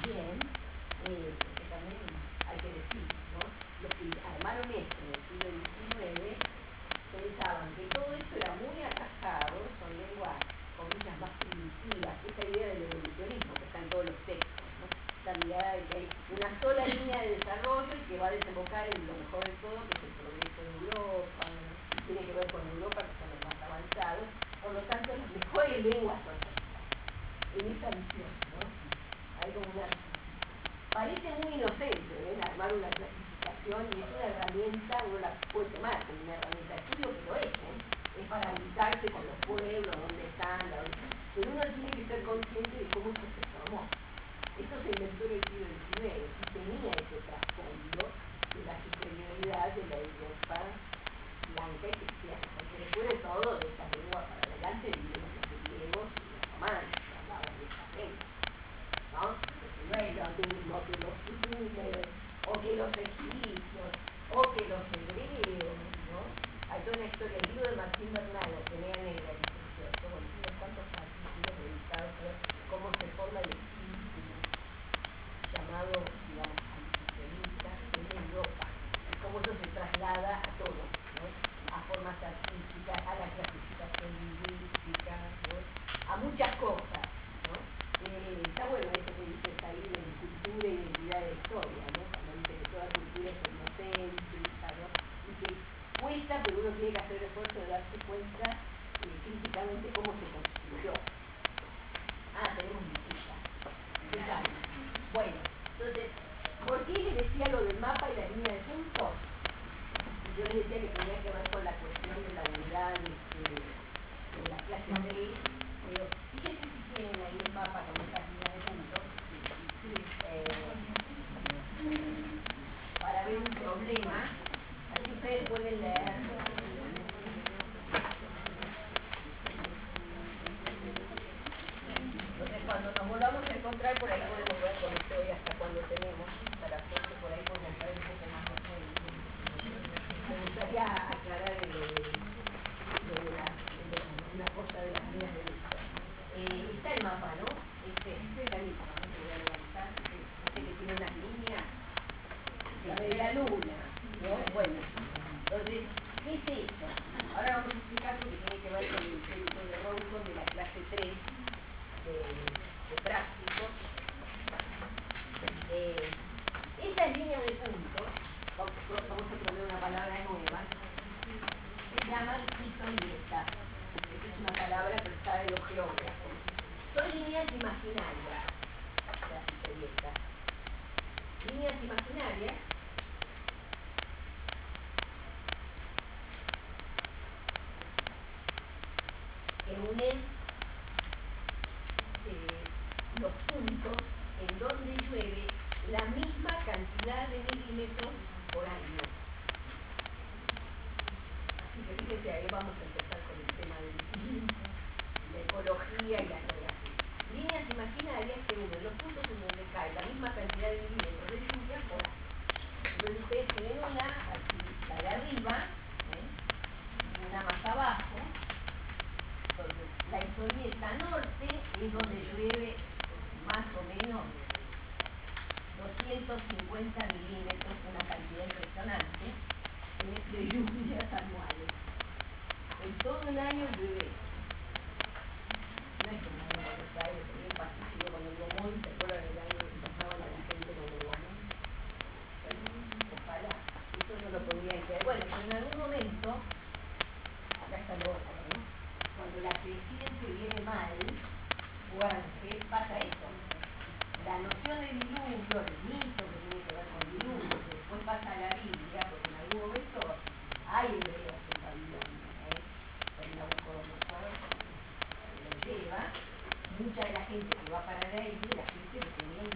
bien, eh, porque también hay que decir, ¿no? Los que armaron esto en el siglo diecinueve pensaban que todo esto era muy atajado, son lenguas, comillas, más primitivas, esta idea del evolucionismo que está en todos los textos, ¿no? La mirada de que hay una sola línea de desarrollo y que va a desembocar en lo mejor de todo, que es el progreso de Europa, ¿no? Tiene que ver con Europa, que son los más avanzados, por lo tanto las mejores lenguas son estas, en esa visión, ¿no? Hay como una... Parece muy inocente, ¿ven? Armar una clasificación y es una herramienta, uno la puede tomar como una herramienta de estudio, que lo es, ¿eh? Es para ubicarse con los pueblos, dónde están, dónde... pero uno tiene que ser consciente de cómo esto se formó. Esto se inventó en el siglo diecinueve y tenía ese trasfondo de la superioridad de la Europa blanca y cristiana, porque después de todo, de esta lengua para adelante vivieron los griegos y los romanos, que hablaban de esta lengua, ¿no? No es lo mismo que los húngaros, o que los egipcios, o que los hebreos, ¿no? Hay toda una historia, el libro de Martín Bernal, La pelea negra, dice cierto, bueno, tiene tantos capítulos dedicados a ver cómo se forma el espíritu llamado, digamos, antisemita en Europa, y cómo eso se traslada a todo, ¿no? A formas artísticas, a la clasificación lingüística, ¿no? A muchas cosas, ¿no? Eh, está bueno esto que dices ahí de cultura, identidad e historia, ¿no? Cuando dice que toda cultura es etnocéntrica, ¿no? Y que cuesta, pero uno tiene que hacer el esfuerzo de darse cuenta eh, críticamente cómo se construyó. Ah, tenemos visita. Bueno, entonces, ¿por qué les decía lo del mapa y la línea de puntos? Yo les decía que tenía que ver con la cuestión de la unidad este, de la clase tres, pero fíjense si tienen ahí el mapa con esta línea de puntos, eh, para ver un problema, así ustedes pueden leer. Entonces, cuando nos volvamos a encontrar, por ahí podemos ver con esto y hasta cuando tenemos, hasta las ocho, por ahí podemos ver un poco más de tiempo. Me gustaría aclarar el, lo de la, de una cosa de las líneas de vista. Eh, está el mapa, ¿no? Este, este es el mismo, ¿no? Que voy a levantar, este, este que tiene unas líneas, la de la luna, ¿no? Bueno, entonces, ¿qué es esto? Ahora vamos a explicar lo que tiene que ver con el texto de Rawson de la clase tres de, de práctico. Eh, estas líneas de puntos, vamos, vamos a poner una palabra nueva, se llaman historietas. Esta es una palabra prestada de los geógrafos. Son líneas imaginarias, las historietas. Líneas imaginarias que unen eh, los puntos en donde llueve la misma cantidad de milímetros por año. Así que fíjense, ahí vamos a empezar con el tema del clima, la ecología y la geografía. Líneas imaginarias que unen los puntos en donde cae la misma cantidad de milímetros de lluvia por año. Entonces ustedes tienen una, aquí, la de arriba, ¿eh? Y una más abajo. Entonces, la historieta norte es donde llueve más o menos doscientos cincuenta milímetros, una cantidad impresionante, ¿eh? De lluvias anuales. En todo el año llueve eso. No es como en Buenos Aires, en el Pacífico, cuando el Gomón, ¿se acuerdan del año que pasaba la gente con el Gomón? Ojalá, eso no lo podría creer. Bueno, pero en algún momento, acá está el otro, ¿no? Cuando la creciente viene mal, fuerte, pasa eso. La noción de diluvio, el mito que tiene que ver con diluvio, que después pasa a la Biblia, porque en algún momento hay hebreos en Babilonia, ¿eh? Con Nabucodonosor lo lleva, mucha de la gente que va para la isla, la gente que tenía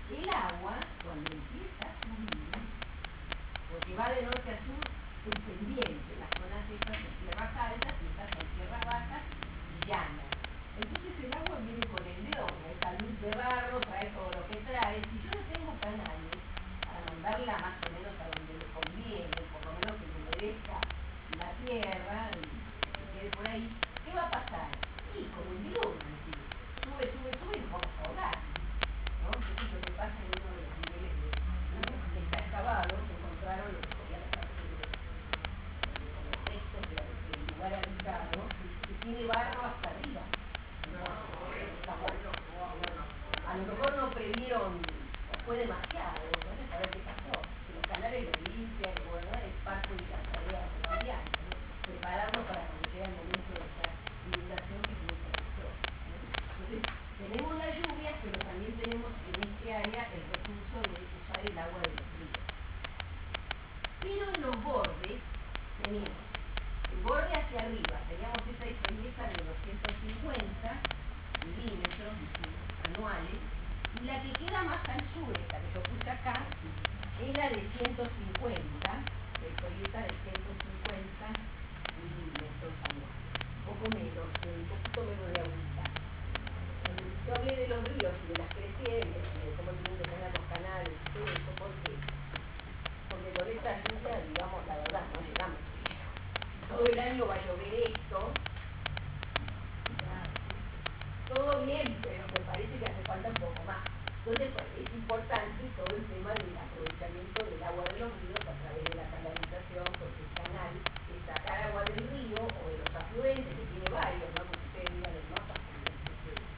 El agua, cuando empieza a subir, porque va de norte a sur, es pendiente, las zonas estas son tierras altas y estas son tierras bajas y llanas. Entonces el agua viene con el león, esa luz de barro trae todo lo que trae. Si yo no tengo canales para mandarla más o menos a donde me conviene, por lo menos que me humedezca la tierra y que se quede por ahí, ¿qué va a pasar? Y como un diluvio, es decir, sube, sube, sube y nos vamos a ahogar, ¿no? Entonces lo que pasa en uno de los niveles de, que está excavado, se encontraron lo que sería la parte de los restos de- del lugar habitado, que tiene barro hasta arriba. A lo mejor no previeron, o fue demasiado, no sé saber qué pasó, que los canales los limpian, y bueno, es parte de la tarea cotidiana, ¿no? Prepararnos para cuando llegue el momento de esta inundación que es muy catastrófica, ¿no? Entonces, tenemos las lluvias, pero también tenemos en este área el recurso de usar el agua de los ríos. Pero en los bordes tenemos el borde hacia arriba, teníamos esta historieta de doscientos cincuenta milímetros anuales, y la que queda más al sur, esta que yo puse acá, es la de ciento cincuenta, la historieta de ciento cincuenta milímetros anuales, un poco menos, un poquito menos de agüita. Yo hablé de los ríos y de las crecientes, y de cómo tienen que tener los canales y todo eso, ¿por qué? Porque con esta lluvia, digamos la verdad, no llegamos a eso. Todo el año va a llover esto, todo bien, pero me parece que hace falta un poco más. Entonces, pues, es importante todo el tema del aprovechamiento del agua de los ríos a través de la canalización, porque el canal es sacar agua del río o de los afluentes, que tiene varios, ¿no? Porque ustedes miran el mapa, como una especie de,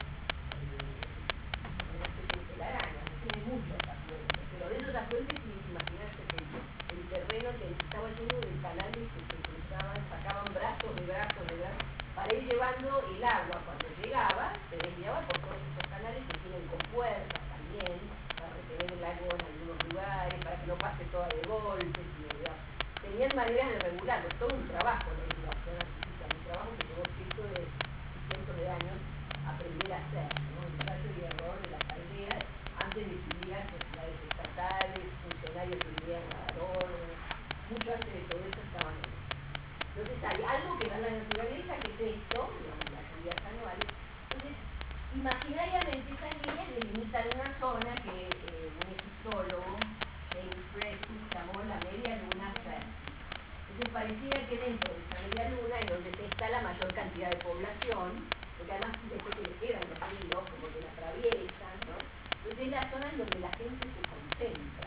una especie de telaraña, ¿no? Tiene muchos afluentes, pero de esos afluentes tienen que imaginarse que el, el terreno que estaba lleno de canales que se cruzaban, sacaban brazos de brazos de brazos, para ir llevando el agua. Cuando llegaba, se desviaba por todos esos canales que tienen compuertas también, para retener el agua en algunos lugares, para que no pase toda de golpe, sino, digamos, tenían maneras de regularlo, todo un trabajo la irrigación artificial, un trabajo que llevó cientos de, cientos de años aprender a hacer, ¿no? Ensayo y error de las aldeas, antes de que hubieran sociedades estatales, funcionarios que vivían a dar órdenes, mucho antes de todo eso estaban en eso. Entonces hay algo que da la naturaleza, que es esto, digamos, las lluvias anuales. Entonces, imaginariamente esas líneas delimitan una zona que eh, un egiptólogo, James Pressey, llamó la media luna fértil. Entonces pareciera que dentro de esa media luna es donde se está la mayor cantidad de población, porque además después que le quedan los ríos, como que la atraviesan, ¿no? Entonces es la zona en donde la gente se concentra.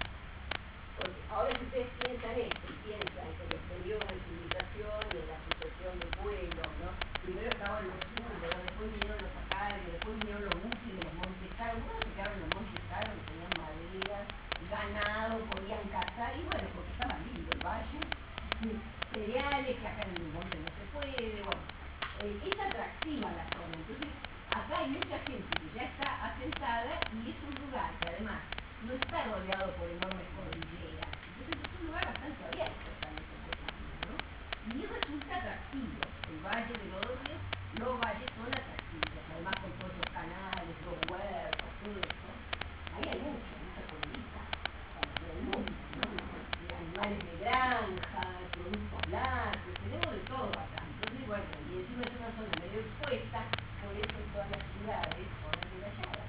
Porque ahora si ustedes piensan esto, y piensan en los periodos de civilización y en la sucesión de pueblos, ¿no? Primero estaban los turcos, después vinieron los acadios, después vinieron los buques de los montes caros. Algunos se quedaron en los montes caros, que tenían madera, ganado, podían cazar, y bueno, porque estaba lindo el valle, cereales que acá en el monte no se puede, bueno, eh, es atractiva la zona. Entonces acá hay mucha gente que ya está asentada y es un lugar que además no está rodeado por enormes cordilleras, entonces es un lugar bastante abierto también, ¿no? Y resulta atractivo. El valle de los ríos, los valles son atractivos, además con todos esos canales, los huertos, todo eso. Ahí hay mucho, mucha comidita, como en el mundo, ¿no? De animales de granja, productos lácteos, tenemos de todo acá. Entonces, bueno, y encima es una zona medio expuesta, por eso en todas las ciudades son amuralladas.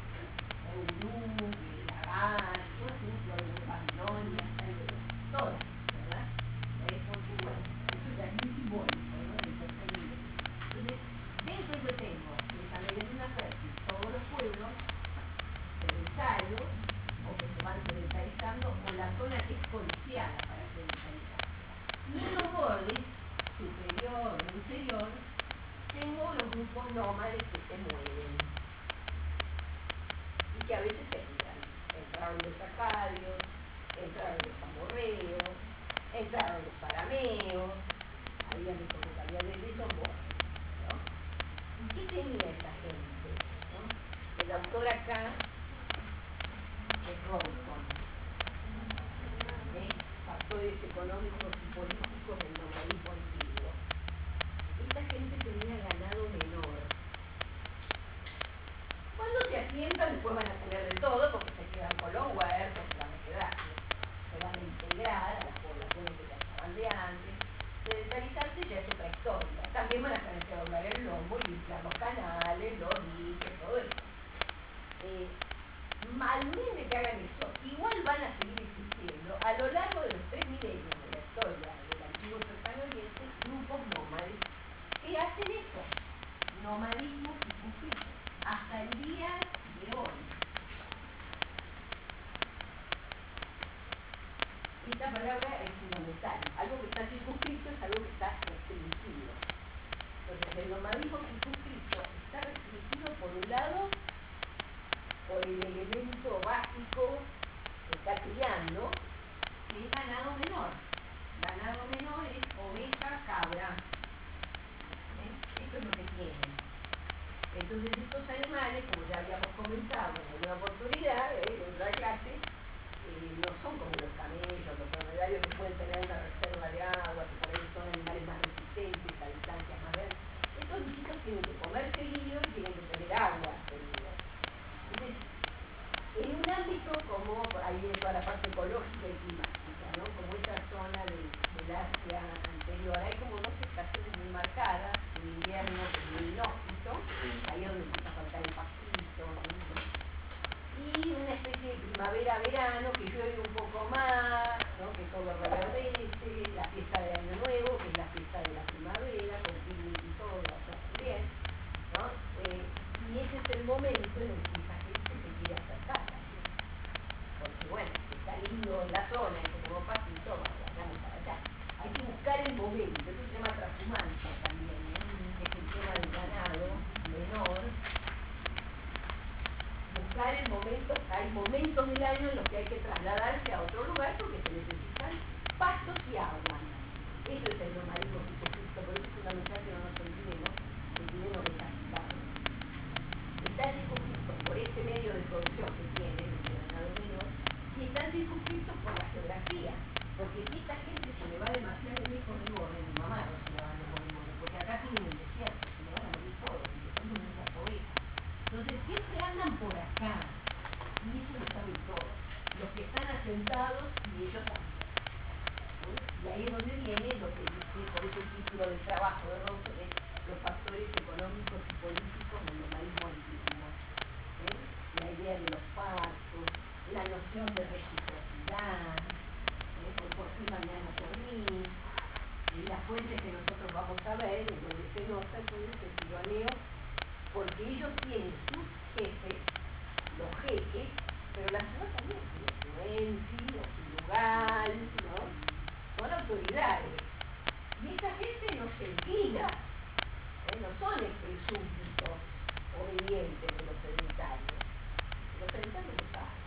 Urú, Lagash, todas tienen flores de Babilonia, todas, ¿verdad? Eh, porque, bueno, eso ya es muy simbólico, ¿no? Del tercer nivel. Entonces, dentro yo tengo esa media luna fértil, todos los pueblos sedentarios, o que se van sedentarizando, o la zona que es codiciada para sedentarizar. Y en los bordes, superior e inferior, tengo los grupos nómades que se mueven y que a veces entran. Entraron los acadios, entraron los amorreos, entraron los arameos, había mi había de esos bordes, ¿no? ¿Y qué tenía esa gente? ¿No? El autor acá es Robinson, ¿eh? Factores económicos y políticos del nomadismo antiguo. Esta gente tenía ganado menor. Cuando se asientan, después van a tener de todo, porque que hagan eso. Igual van a seguir existiendo a lo largo de los tres milenios de la historia del antiguo cercano oriente, grupos nómades que hacen eso, nomadismo circunscrito, hasta el día de hoy. Esta palabra es fundamental. Algo que está circunscrito es algo que está restringido. Entonces, el nomadismo circunscrito está restringido, por un lado, por el elemento básico que está criando, que es ganado menor. Ganado menor es oveja, cabra. ¿Eh? Esto es lo que tienen. Entonces, estos animales, como ya habíamos comentado en alguna oportunidad, ¿eh? en otra clase, Eh, no son como los camellos, los dromedarios que pueden tener una reserva de agua, que por ahí son animales más resistentes a distancias más grandes. Estos bichitos tienen que comer seguido y tienen que tener agua seguido. Entonces, en un ámbito como, ahí viene toda la parte ecológica y climática, ¿no? Como esta zona de, del Asia anterior, hay como dos estaciones muy marcadas, el invierno que es muy inhóspito, ahí es donde empieza a faltar el pastito, ¿no? Y una especie de primavera-verano que llueve un poco más, ¿no? Que todo reverdece, la fiesta de Año Nuevo, que es la fiesta de la primavera, con picnic y todo, allá también, ¿no? Eh, y ese es el momento en el que esa gente se quiere acercar también. Porque bueno, está lindo en la zona, es como pasito, vayamos para allá. Hay que buscar el momento, eso se llama transhumancia también, ¿eh? Es el tema del ganado menor. Buscar el momento, hay momentos del año en los que hay que trasladarse a otro lugar porque se necesitan pastos y agua. Eso es el nomadismo circunscrito, por eso es fundamental que no nos olvidemos, olvidemos de esa situación. Está circunscrito por este medio de producción que tiene, el ganado menor, y están circunscritos por la geografía, porque si esta gente se le va demasiado lejos del borde, mi mamá no se le va lejos del borde, porque acá tienen el desierto, se le van a morir todos, empezando en las ovejas. Entonces siempre andan por acá, y eso lo saben todos, los que están asentados y ellos también. ¿Sí? Y ahí es donde viene lo que dice, por eso el título del trabajo de Rawson es los factores económicos y políticos del nomadismo antiguo. ¿Sí? La idea de los pastos, la noción de reciprocidad, ¿sí? Hoy por ti, mañana por mí, y las fuentes que nosotros vamos a ver, en donde se nota entonces el tironeo, porque ellos tienen sus jefes, los jeques, pero la ciudad también tiene su enfi, o su lugar, ¿no? Son autoridades. Y esa gente no se alquila, ¿eh? No son este, súbditos obedientes de los sedentarios. Los sedentarios lo saben.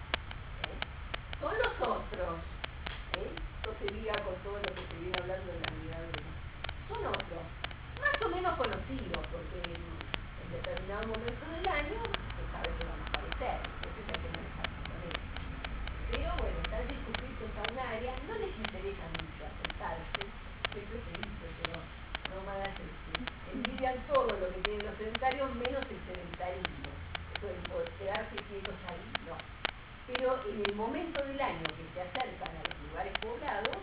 ¿Eh? Son los otros. ¿Eh? Esto se liga con todo lo que se viene hablando en la unidad de... Son otros, más o menos conocidos, porque en determinado momento del año se sabe que van a aparecer, entonces hay que manejarse con ellos. Pero bueno, están circunscritos a un área, no les interesa mucho asentarse, siempre se dice que los nómadas este, envidian todo lo que tienen los sedentarios, menos el sedentarismo. Eso de poder quedarse quietos ahí, no. Pero en el momento del año que se acercan a los lugares poblados,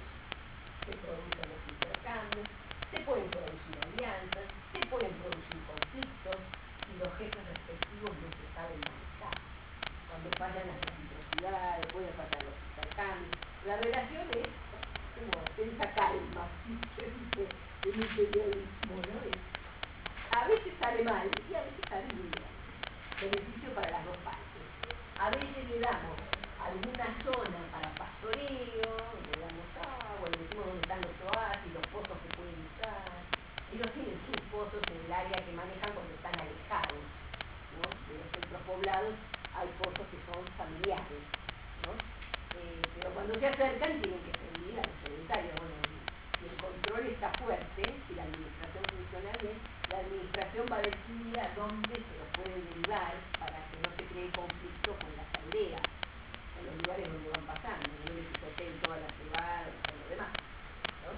se producen los intercambios, se pueden producir alianzas, se pueden producir conflictos y los jefes respectivos no se saben manejar. Cuando fallan las reciprocidades, pueden fallar los intercambios. La relación es como tensa calma, se dice en el periodismo, ¿no? Es, a veces sale mal y a veces sale muy bien. Beneficio para las dos partes. A veces le damos alguna zona para pastoreo, le damos agua, le decimos dónde están los oasis, los pozos que pueden usar. Ellos tienen sus pozos en el área que manejan cuando están alejados, ¿no? De los centros poblados hay pozos que son familiares, ¿no? Eh, pero cuando se acercan tienen que servir a los sedentarios. Bueno, si el control está fuerte, si la administración funciona bien, la administración va a decir a dónde se los puede derivar para que no se cree conflicto con las aldeas, con los lugares donde van pasando, no les pisoteen todas las cebadas y todo lo demás, ¿no?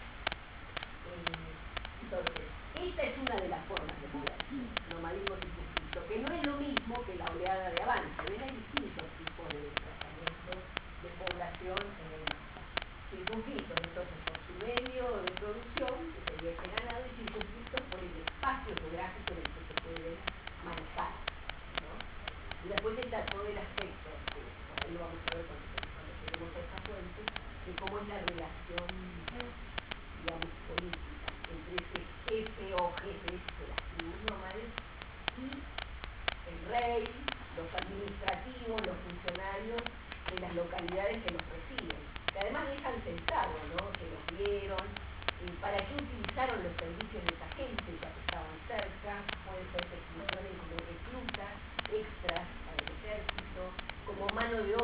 Eh, entonces, esta es una de las formas de moverse, nomadismo circunscrito, que no es lo mismo que la oleada de avance. ¿Ven? Hay distintos tipos de desplazamiento de población en el mapa. Circunscritos entonces por su medio de producción, que sería ese ganado, y circunscritos por el espacio geográfico en el que se pueden manejar, ¿no? Y después está todo el aspecto de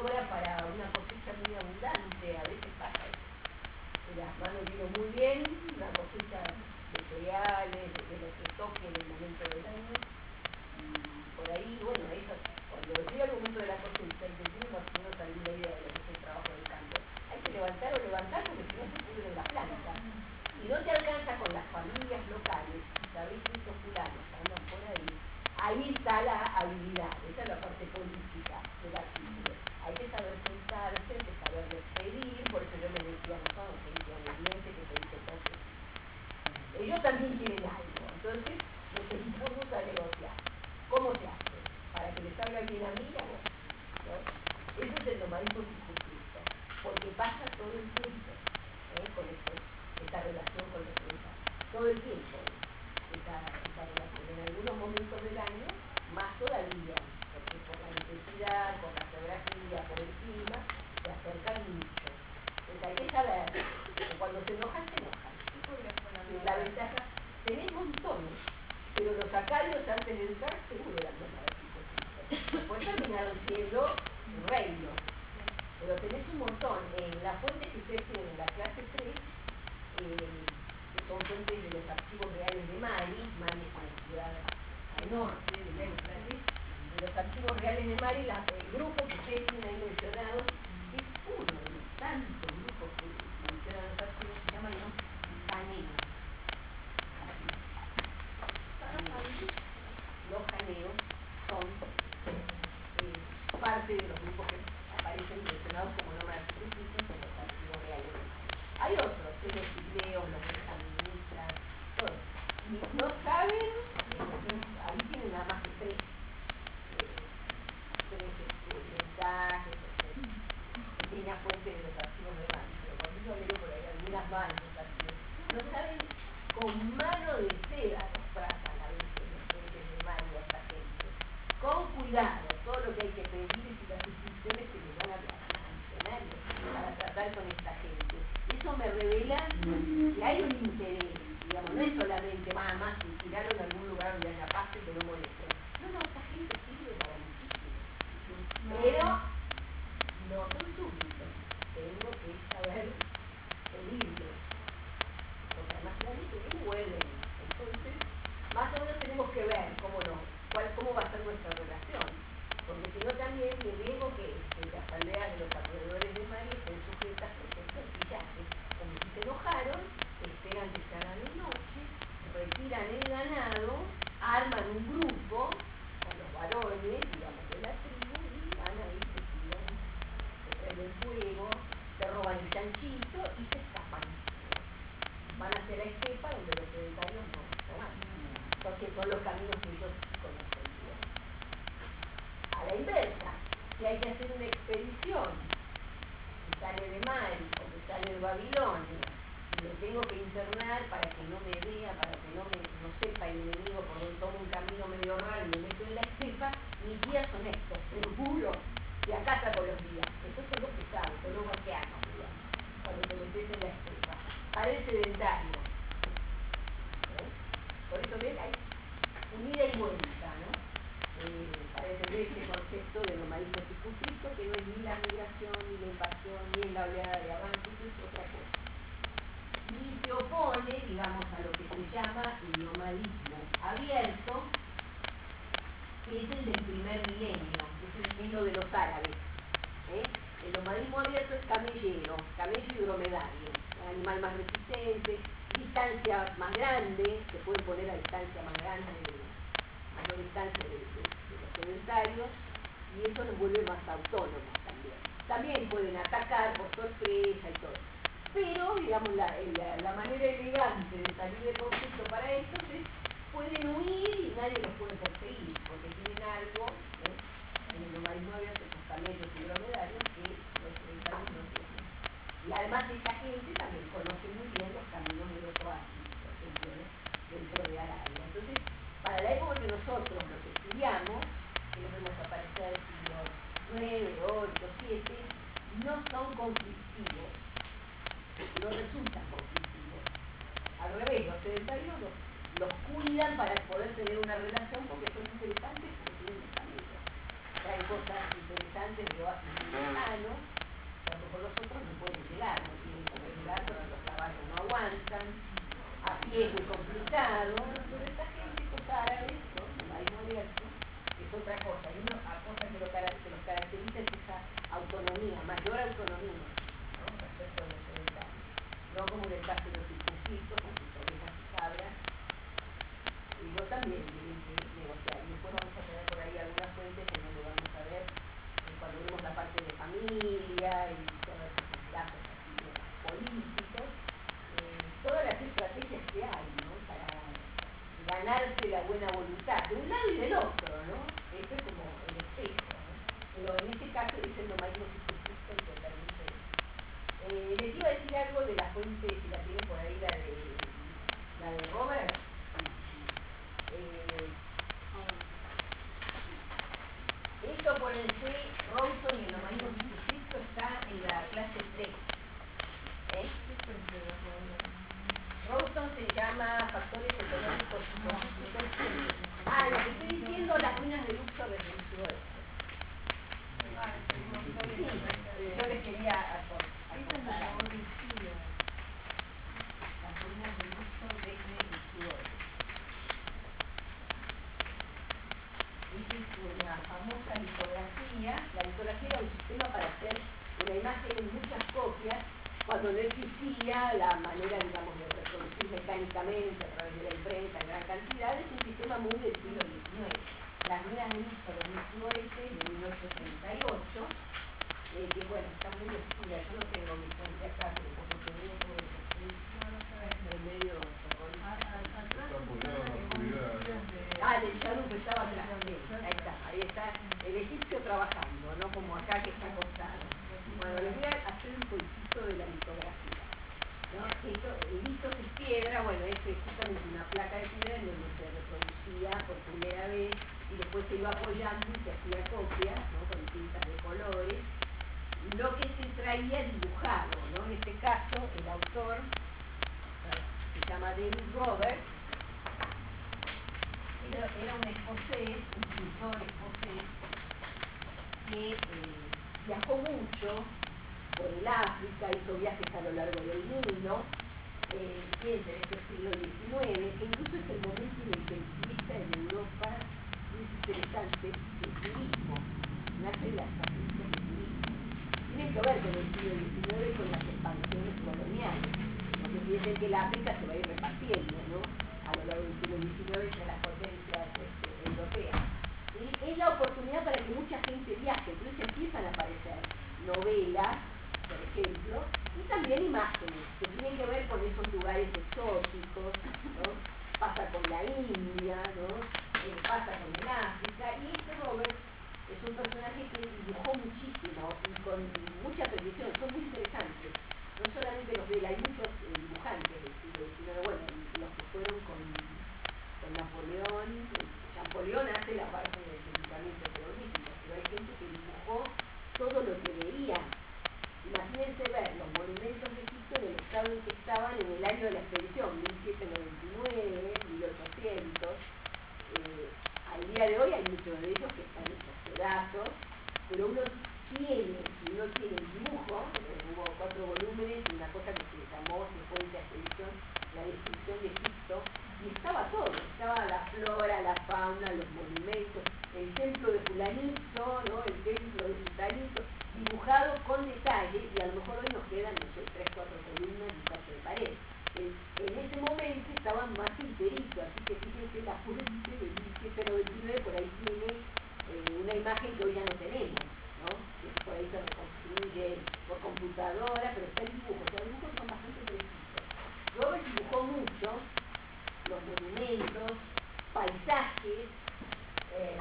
maniobra para una cosecha muy abundante, a veces pasa eso. Las manos vienen muy bien, una cosecha de cereales, de, de lo que toque en el momento del año, y por ahí, bueno, eso, cuando llega el momento de la cosecha, y que tiene más o menos alguna idea de lo que es el trabajo del campo, hay que levantar o levantar porque si no se pudre la planta. Si no te alcanza con las familias locales, sabés que estos fulanos andan por ahí, ahí está la habilidad, esa es la parte política del artículo. Hay que saber sentarse, hay que saber despedir, por eso yo me decía, no son gente obediente que te dice todo. Ellos también quieren algo, entonces necesitamos a negociar. ¿Cómo se hace? Para que les salga bien a mí y a vos, ¿no? Eso es el nomadismo circunscrito, porque pasa todo el tiempo, ¿eh? Con estos, esta relación con los empresarios, todo el tiempo esa, esa relación, en algunos momentos del año, más todavía, porque por la necesidad, por la geografía, por el clima, se acercan mucho. Entonces hay que saber que cuando se enojan, se enojan. Y la ventaja, tenés montones, pero los acadios antes de entrar seguro eran nómadas circunscritos. Después terminaron siendo reinos, pero tenés un montón. En las fuentes que ustedes tienen en la clase tres, eh, que son fuentes de los archivos reales de Mari, Mari es una ciudad al norte del Éufrates, de los archivos reales de Mari, la, el grupo que ustedes tienen ahí mencionado, que es uno de los tantos grupos que mencionan los archivos, se llaman los janeos. Los janeos son eh, parte de los grupos que aparecen mencionados como nómadas circunscritos en los archivos reales de Mari. Hay otros, ¿eh? Los cicleos, los benjaministas, todos. Y no saben, eh, ahí tienen nada más que tres, eh, tres este, mensajes, tres pequeñas fuentes de los archivos de Mari, pero cuando yo leo por ahí algunas van los archivos, no saben con mano de seda los trazan a veces los fuentes de Mari a esta gente. Con cuidado, todo lo que hay que pedir y las instrucciones que les van a dar a los funcionarios para tratar con esta gente. Eso me revela que hay un interés, digamos, no es solamente más, más y tirarlo en algún lugar donde haya paz y que no molesten. No, no, esta gente sirve para muchísimo. Pero no son súbditos, tengo que saber pedirles, porque además claramente que vuelven. Entonces, más o menos tenemos que ver cómo no, cuál, cómo va a ser nuestra relación. Porque si no también me digo que, que las aldeas de los alrededores de Mari estén sujetas, por ejemplo, al pillaje. Como si se enojaron, esperan que se haga de noche, retiran el ganado, arman un grupo con los varones, digamos, de la tribu, y van ahí, se tiran, se prenden fuego, se roban el chanchito y se escapan. Van hacia la estepa donde los sedentarios no, no van, porque son los caminos que ellos conocen bien. A la inversa, si hay que hacer una expedición que sale de Mari o que sale de Babilonia y lo tengo que internar para que no me vea, para que no me no sepa el enemigo por donde tomo un camino medio raro y me meto en la estepa, mis guías son estos, seguro, de acá saco los guías. Estos son los que saben, son los vaqueanos, digamos, cuando te metes en la estepa. Para el sedentario. ¿Eh? Por eso ven, hay un ida y vuelta, ¿no? Eh, para entender este concepto de nomadismo circunscrito, que no es ni la migración, ni la invasión, ni la oleada de avance, eso es otra cosa. Y se opone, digamos, a lo que se llama el nomadismo abierto, que es el del primer milenio, que es, el, es lo de los árabes. ¿Eh? El nomadismo abierto es camellero, camello y dromedario, el animal más resistente, distancia más grande, se puede poner a distancia más grande, mayor distancia de, de, de los sedentarios, y eso los vuelve más autónomos también. También pueden atacar por sorpresa y todo. Pero, digamos, la, la, la manera elegante de salir del conflicto para estos es, pueden huir y nadie los puede perseguir, porque tienen algo, ¿eh? En el nomadismo abierto, estos camellos y dromedarios, que los sedentarios no tienen. Y además esta gente también conoce muy bien los caminos de los oasis, por ejemplo, ¿no? Dentro de Arabia. Entonces, para la época que nosotros los estudiamos, que los vemos aparecer en siglos nueve, ocho, siete, no son conflictivos, no resultan conflictivos. Al revés, los sedentarios los, los cuidan para poder tener una relación porque son interesantes porque tienen los caminos. traen cosas interesantes de oasis mexicanos, que a lo mejor los otros no pueden llegar, no tienen cómo llegar porque los caballos no aguantan, a pie es muy complicado, pero esta gente, estos árabes, ¿no? Un país moderno, es otra cosa, y una cosa que, lo, que los caracteriza es esa autonomía, mayor autonomía, ¿no? Respecto a los sedentarios, no como en el caso de los circuncisos, con sus ovejas y cabras, y yo también tienen que negociar, y después vamos a tener por ahí algunas fuentes en donde vamos a ver, eh, cuando vemos la parte de familia y todos esos lazos así de políticos, eh, todas las estrategias que hay, ¿no? Para ganarse la buena voluntad, de un lado y del otro, ¿no? Esto es como el espejo, ¿no? Pero en este caso es el nomadismo circunscripto el que permite eso. Eh, les iba a decir algo de la fuente, si la tienen por ahí, la de, la de Robert. Eh, esto, acuérdense, Rawson y el nomadismo circunscripto está en la clase tres. ¿Eh? Rawson se llama factores económicos y políticos. Ah, lo que estoy diciendo, las ruinas de Luxor desde el sudoeste. Sí, yo les quería acordar. Las ruinas de Luxor desde el sudoeste. Esta es una famosa litografía. La litografía era un sistema para hacer una imagen en muchas copias cuando no existía la manera, digamos, de reproducir mecánicamente a través de la imprenta en gran cantidad. Es un sistema muy del siglo diecinueve. Las ruinas de Luxor en el sudoeste de mil ochocientos treinta y ocho, eh, que bueno, está muy oscura. Yo no tengo mi fuente acá, pero por lo que veo todo eso es en medio Ah, el chalup estaba atrás. Ahí está, ahí está el egipcio trabajando, no como acá que está acostado. Bueno, les voy a hacer un poquito de la litografía, ¿no? Esto, el listo es piedra, bueno, es justamente una placa de piedra en donde se reproducía por primera vez y después se iba apoyando y se hacía copias, ¿no? Con tintas de colores. Lo que se traía dibujado, ¿no? En este caso, el autor se llama David Roberts. Era, era un escocés, un pintor escocés, que eh, viajó mucho por el África, hizo viajes a lo largo del Nilo, eh, piensa en este siglo diecinueve, que incluso es el momento en el que el turista en Europa es interesante, el turismo, nacen las agencias de turismo. Tienen que ver con el siglo diecinueve, con las expansiones coloniales, porque piensen que el África se va a ir repartiendo, ¿no? A lo largo del siglo diecinueve entre las potencias este, europeas. Y es la oportunidad para que mucha gente viaje, entonces empiezan a aparecer novelas, por ejemplo, y también imágenes que tienen que ver con esos lugares exóticos, ¿no? Pasa con la India, ¿no? Eh, pasa con el África, y este Robert es un personaje que dibujó muchísimo y con mucha precisión, son muy interesantes. No solamente los de él, hay muchos eh, dibujantes del siglo diecinueve, bueno, los que fueron con, con Napoleón, Napoleón hace la parte del equipamiento jeroglífico, pero hay gente que dibujó todo lo que veía. Imagínense ver los monumentos de Egipto en el estado en que estaban en el año de la expedición, mil setecientos noventa y nueve, mil ochocientos. Eh, al día de hoy hay muchos de ellos que están hechos pedazos, pero uno tiene, si uno tiene el dibujo, eh, hubo cuatro volúmenes, una cosa que se llamó después de esa expedición la descripción de Egipto, y estaba todo, estaba la flora, la fauna, los monumentos, el templo de fulanito, ¿no? El templo de fulanito, dibujado con detalle, y a lo mejor hoy nos quedan, no sé, tres, cuatro columnas y cuatro de pared. En, en ese momento estaban más enteritos, así que fíjense la fuente de mil setecientos noventa y nueve, por ahí tiene eh, una imagen que hoy ya no tenemos, ¿no? Que por ahí se reconstruye por computadora, pero está el dibujo, o sea, los dibujos son bastante precisos. Robert dibujó mucho los monumentos, paisajes, eh,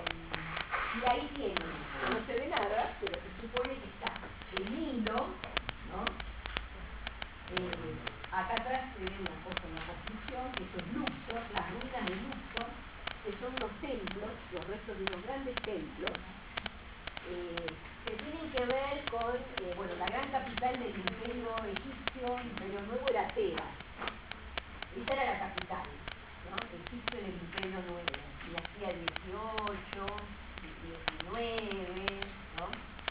y ahí tienen, no se ve nada, pero se supone que está el Nilo, ¿no? Eh, acá atrás se ve una cosa, una construcción, que eso es Luxor, las ruinas de Luxor, que son los templos, los restos de unos grandes templos, eh, que tienen que ver con, eh, bueno, la gran capital del imperio egipcio, imperio nuevo era Tebas. Esa era la capital, ¿no? Egipto en el imperio nuevo, dinastía dieciocho, diecinueve, ¿no?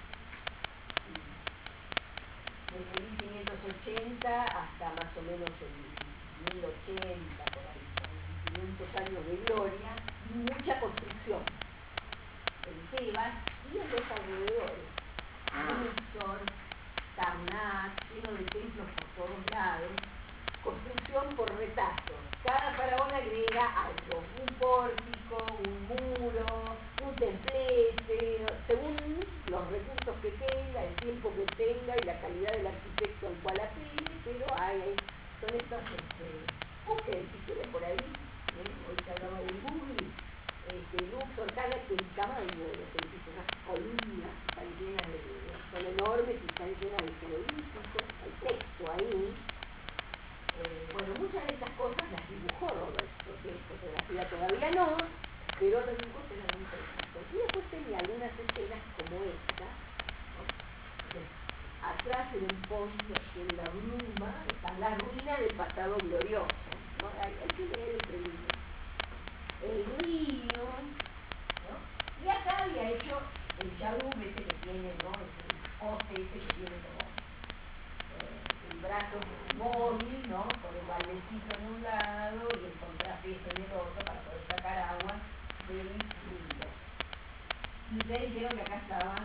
Desde mil quinientos ochenta hasta más o menos el mil ochenta, por ahí, quinientos años de gloria, y mucha construcción en Tebas y en los alrededores. Luxor, Karnak, lleno de templos por todos lados, construcción por retazos. Cada faraón agrega algo, un pórtico, un muro, un templete, según los recursos que tenga, el tiempo que tenga y la calidad del arquitecto al cual apele, pero hay, son estos, este, busquen si quieren por ahí, ¿eh? Hoy se hablaba de Google, este, Luxor, cada que el tamaño de los edificios, unas columnas que están llenas de, son enormes y están llenas de jeroglíficos, hay texto ahí. Eh, bueno, muchas de estas cosas las dibujó Robert, porque fotografía todavía no, pero los dibujos eran muy precisos. Y después tenía algunas escenas como esta, ¿no? Entonces, atrás en el fondo, en la bruma, están las ruinas del pasado glorioso, ¿no? Hay, hay que leer entre líneas. El río, ¿no? Y acá había hecho el Yadum ese que tiene, ¿no? El poste ese que tiene como el brazo móvil, ¿no? Con el baldecito en un lado y el contrapeso en el otro para poder sacar agua del río. Y ustedes dijeron que acá estaba,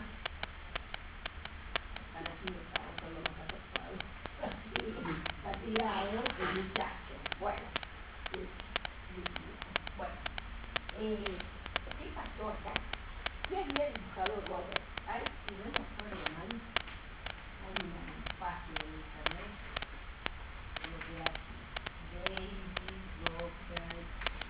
están así, estaban son los más acostados, así, fatigado el muchacho. Bueno, sí, sí, bueno, eh, ¿qué pasó acá? ¿Qué había dibujado Robert? Ay, si no me acuerdo mal, hay una página en internet, lo que hace David Robert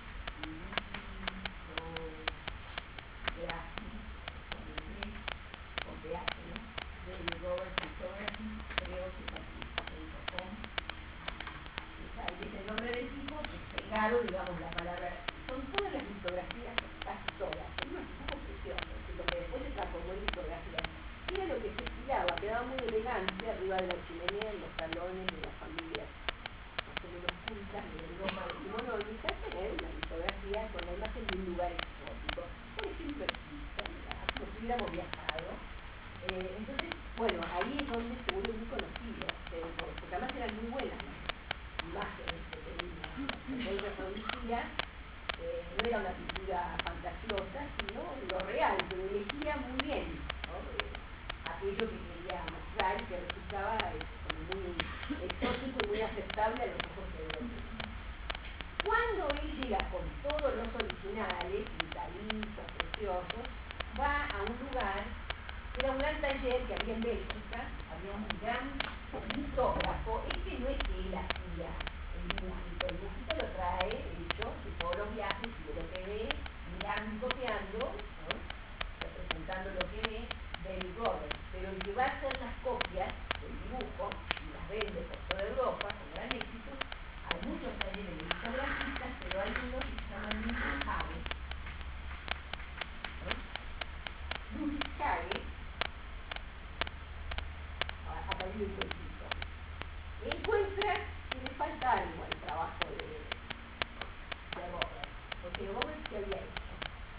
Photography, con P H, ¿no? David Robert Photography, creo que es así, punto com. Ahí es el nombre del tipo, que es pegado, digamos, la palabra. Son todas las litografías, casi todas, son unos dibujos preciosos, lo que después se transformó en litografía. Era lo que se estilaba, quedaba muy elegante arriba de la chimenea, en los salones de las familias más o menos cultas de Europa decimonónica, tener una litografía con la imagen de un lugar exótico, por ejemplo Egipto, como si hubiéramos viajado. Eh, entonces, bueno, ahí es donde se vuelve muy conocido, eh, porque además eran muy buenas las imágenes que tenía, porque él reproducía, eh, no era una pintura fantasiosa, sino lo real, pero elegía muy bien, ¿no? Eh, aquello que quería mostrar y que resultaba eh, como muy exótico y muy aceptable a los ojos europeos. Cuando él llega con todos los originales, pintaditos, preciosos, va a un lugar, era un gran taller que había en Bélgica, había un gran litógrafo, este no es que él hacía el dibujito, el dibujito lo trae hecho de todos los viajes y de lo que ve, mirando y copiando, ¿no? Representando lo que ve, David Robert, pero el que va a hacer las copias del dibujo y las vende por toda Europa con gran éxito, hay muchos talleres de litografistas, pero hay uno que se llama Ludwig Hage, ¿no? Ludwig Hage, acá hay un cuentito, encuentra que le falta algo al trabajo de, de Robert, porque Robert se había hecho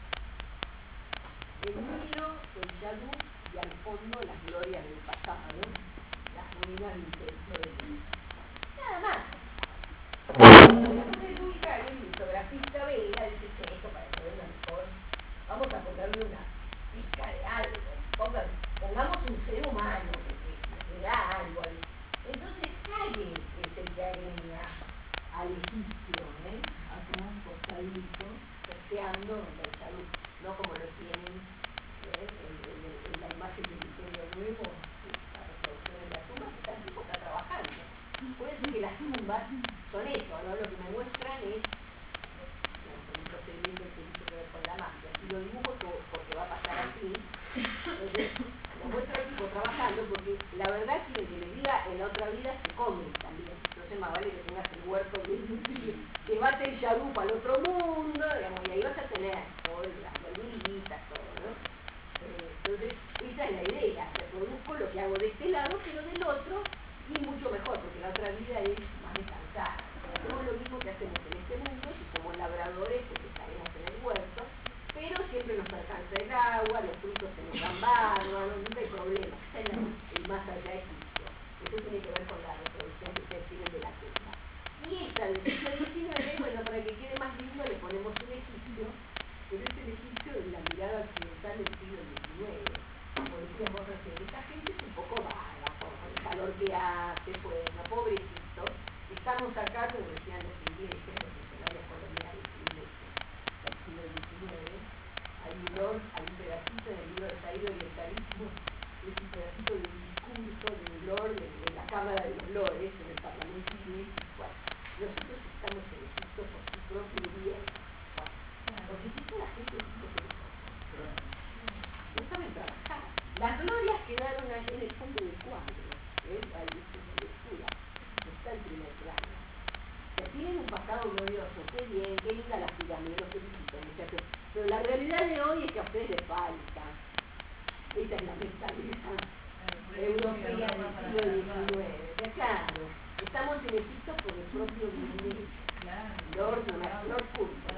el Nilo, el Yadú y al fondo las glorias del pasado, las ruinas del templo de Dios. Nada más. Entonces Ludwig Hage, el litografista belga, dice, che, esto para que venga mejor, vamos a ponerle una pizca de algo, Pongan, pongamos un ser humano que, que, que da algo ahí. Entonces Hage es el que agrega al egipcio, ¿eh? Acá un costadito, costeando el Yadú, no como lo tienen ¿eh? en, en, en la imagen del Imperio Nuevo, la reproducción de la tumba, que está, el tipo está trabajando. Puede ser que las tumbas son eso, ¿no? Lo que me muestran es un procedimiento que tiene que ver con la magia. Si lo dibujo todo porque va a pasar así, entonces lo muestro al tipo trabajando, porque la verdad quiere que le diga en la otra vida se come también. Entonces más vale que tengas el huerto bien nutrido, que bate el Yadú para el otro mundo, digamos, y ahí vas a tener todas las verduritas, todo, ¿no? Eh, entonces, esa es la idea, reproduzco lo que hago de este lado, pero del otro, y mucho mejor, porque la otra vida es más descansada. Hacemos lo mismo que hacemos en este mundo, y como labradores, porque estaremos en el huerto, pero siempre nos alcanza el agua, los frutos se nos dan bárbaros, nunca hay problema. Está en el más allá egipcio. Eso tiene que ver con la reproducción que ustedes tienen de la tierra. Y esta del siglo diecinueve, bueno, para que quede más lindo le ponemos un egipcio, pero es el egipcio de la mirada occidental del siglo diecinueve. Como decíamos recién, esta gente es un poco vaga, por el calor que hace, bueno, pobrecito. Estamos acá, como decían los ingleses, los funcionarios coloniales ingleses del siglo diecinueve. Hay un, lord, hay un pedacito en el libro de Zaire Orientalismo, es un pedacito de un discurso de un lord en, en la Cámara de los Lores, en el Parlamento inglés. Bueno, nosotros estamos en Egipto por su propio bien. Bueno, porque si toda la gente es muy perezosa, no saben trabajar. Las glorias quedaron ahí en el fondo del cuadro, ¿eh? Ahí es una lectura, no está en primer plano. Que tienen un pasado glorioso, qué bien, qué linda las pirámides, los felicito, muchachos. Pero la realidad de hoy es que a ustedes les falta. Esa es la mentalidad europea del siglo diecinueve. Que claro, estamos en Egipto por el propio bien. Lord, una Lord Fulton.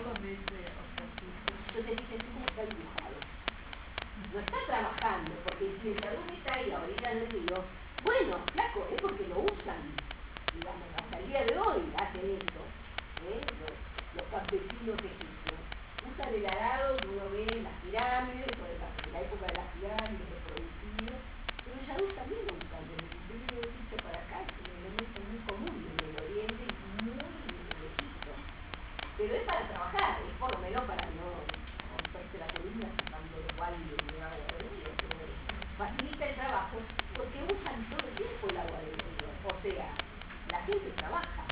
Entonces dicen, ¿cómo está dibujado? No está trabajando, porque si el salud está ahí a orillas del río, bueno, flaco, es porque lo usan, digamos, hasta el día de hoy hacen eso, ¿eh? los, los campesinos egipcios usan el arado que uno ve en las pirámides, o en la, en la época de las pirámides, de producir, pero el salud también lo usan, desde el imperio egipcio para acá, es un elemento muy común en el oriente y muy en el Egipto, pero es para trabajar, es por lo menos para no romperse la columna sacando el agua del agua del río, pero facilita el trabajo porque usan todo el tiempo el agua del río, o sea, la gente trabaja.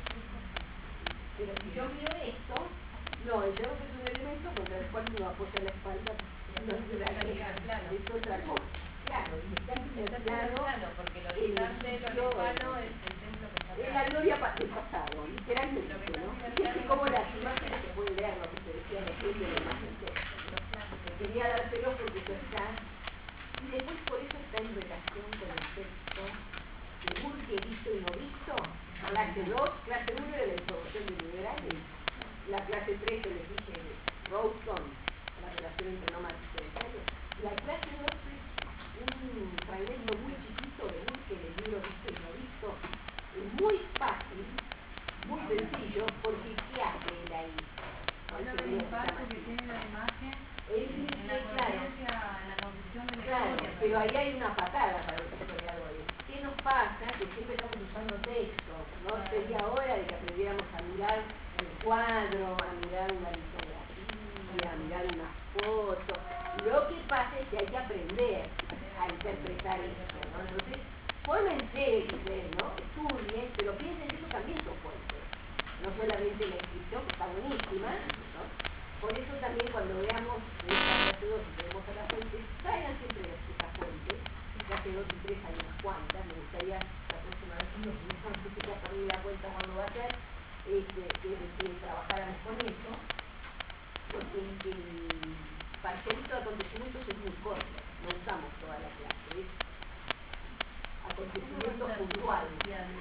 Pero si yo miro esto, no, el yerro es un elemento contra el cual uno apoya la espalda, no es una queja, es otra cosa. Claro, y está claro, porque lo distante, lo lejano es el templo que está acá. es la gloria del pasado, literalmente, ¿no? Fíjense cómo las imágenes se pueden leer, lo que se decía de gente de la gente. Quería dárselos porque eso está, y después por eso está en relación con el texto de Burke, visto y no visto, clase dos, clase uno de la información de liberales, la clase tres que les dije de Rawson, la relación entre nómadas y sedentarios, la clase dos es un fragmento muy chiquito de Burke del libro Visto y no visto, es muy fácil, muy sencillo, porque ¿qué hace él ahí? Habla del impacto que tiene la imagen él en dice, la claro, conciencia, en la construcción de la claro, historia. pero ahí hay una patada para los historiadores. ¿Qué nos pasa? Que siempre estamos usando texto, ¿no? Claro. Sería hora de que aprendiéramos a mirar un cuadro, a mirar una litografía, a mirar una foto. Lo que pasa es que hay que aprender a interpretar eso, ¿no? Entonces, fórmense, ustedes, ¿no? Estudien, pero piensen que eso también son fuentes. No solamente la inscripción, que está buenísima, ¿no? Por eso también cuando veamos esta clase dos y tenemos a las fuentes, traigan siempre estas fuentes. Clase dos y tres hay unas cuantas, me gustaría la próxima vez que nos veamos, que ya perdí la cuenta cuando va a ser, este, que, que trabajáramos con eso, porque el, el parcelito de acontecimientos es muy corto, no usamos toda la clase, es acontecimientos puntuales.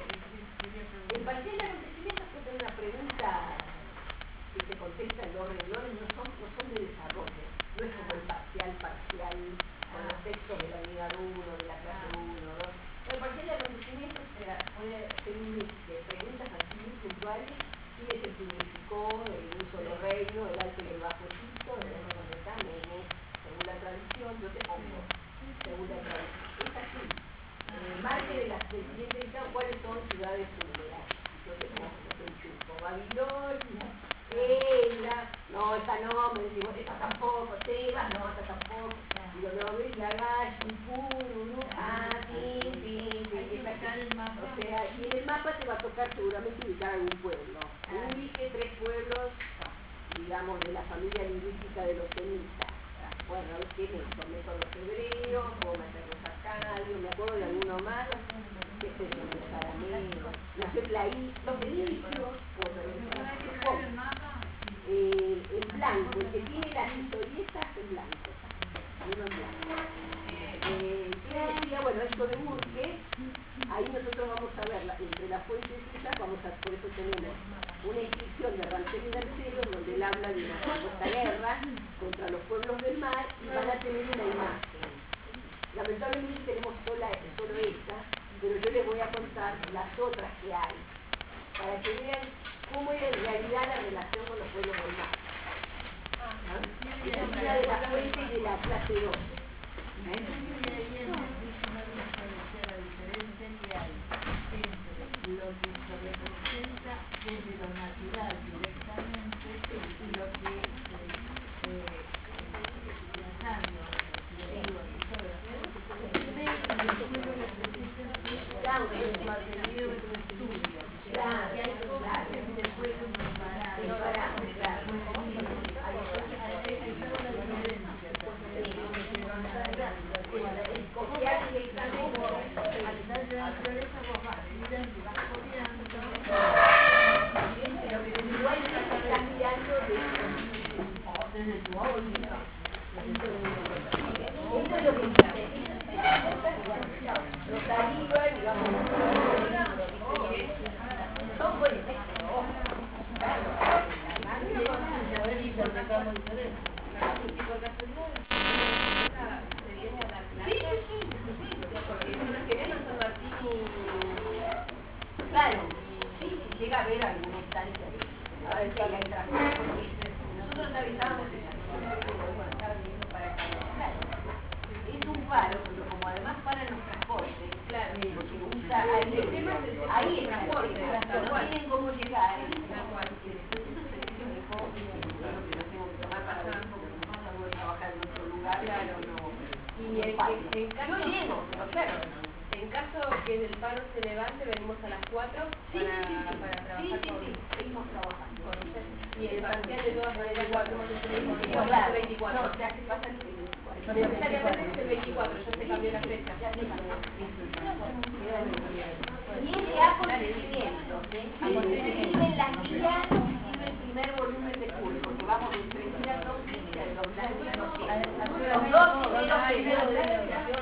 El parcial de acontecimientos puede tener una pregunta que se contesta en dos renglones, no son, no son de desarrollo, no es como el parcial parcial con los textos de la unidad uno, de la clase uno, dos. El parcial de acontecimientos puede ser un mix de preguntas así muy puntuales: quién se significó el uso del reino, el alto y el bajo Egipto, el reino donde está Mene, según la tradición, yo te pongo, según la tradición. Es así. Eh, marque de las del siguiente listado cuáles son ciudades numerales. Yo te pongo, te enchupo, Babilonia, Ella, no, esta no, me decimos, esta tampoco, Tebas, no, esta tampoco. Digo, no, ves, Lagash, Pururu, ah, pin, pin, pin, o sea, y en el mapa te va a tocar seguramente ubicar algún pueblo. Ubique tres pueblos, digamos, de la familia lingüística de los semitas. Bueno, a ver qué meto, meto los hebreos, puedo meter los acadios, me acuerdo de alguno más, qué sé yo, los arameos, los eplaí, los fenicios, puedo meter los mapas. Eh, en blanco, el que tiene las historietas en blanco, uno en blanco. Eh, ¿Qué decía? Bueno, esto de Burke, ahí nosotros vamos a ver, la, entre las fuentes esas, vamos a, por eso tenemos una inscripción de Ramsés tercero, donde él habla de una supuesta guerra, a contar las otras que hay, para que vean cómo era en realidad la relación con los pueblos del mar. ¿No? Esa es una de las fuentes de la clase doce. ¿Eh? Lo que se representa desde lo natural directamente y lo que eh, viajando Claro, es mantenido en un estudio. Claro, que hay cosas que se pueden preparar. Preparar, claro. Copiar directamente. Igual que se está mirando desde tu órbita. Esto es lo que dice. Los arriba, digamos, son buenos. Claro, sí, si llega a haber alguna instancia de a ver si hay transporte, porque nosotros avisábamos esa cuando estaba viniendo para acá. Claro, es un paro, pero como además para los transportes, claro, porque usa ahí, el tema es el ahí el transporte, no tienen cómo llegar, entonces estos servicios de hobby, bueno, que no tengo que tomar para ver porque no puedo trabajar en otro lugar, claro, no. Y en, en, en caso, yo llego, pero claro. En caso que el paro se levante, venimos a las cuatro Sí, para, sí, sí, sí. para trabajar Sí, sí, con, sí, seguimos trabajando. con usted. Y el parcial de todas maneras lo hacemos el No, claro, no, o sea, que pasa el veinticuatro. Necesariamente es el veinticuatro, ya se cambió la fecha. Ya se cambió. Y es de acontecimientos, ¿eh? Se escriben las guías, se escribe el primer volumen de curso, que vamos de tres mil a dos mil, los los dos primeros periodos de educación.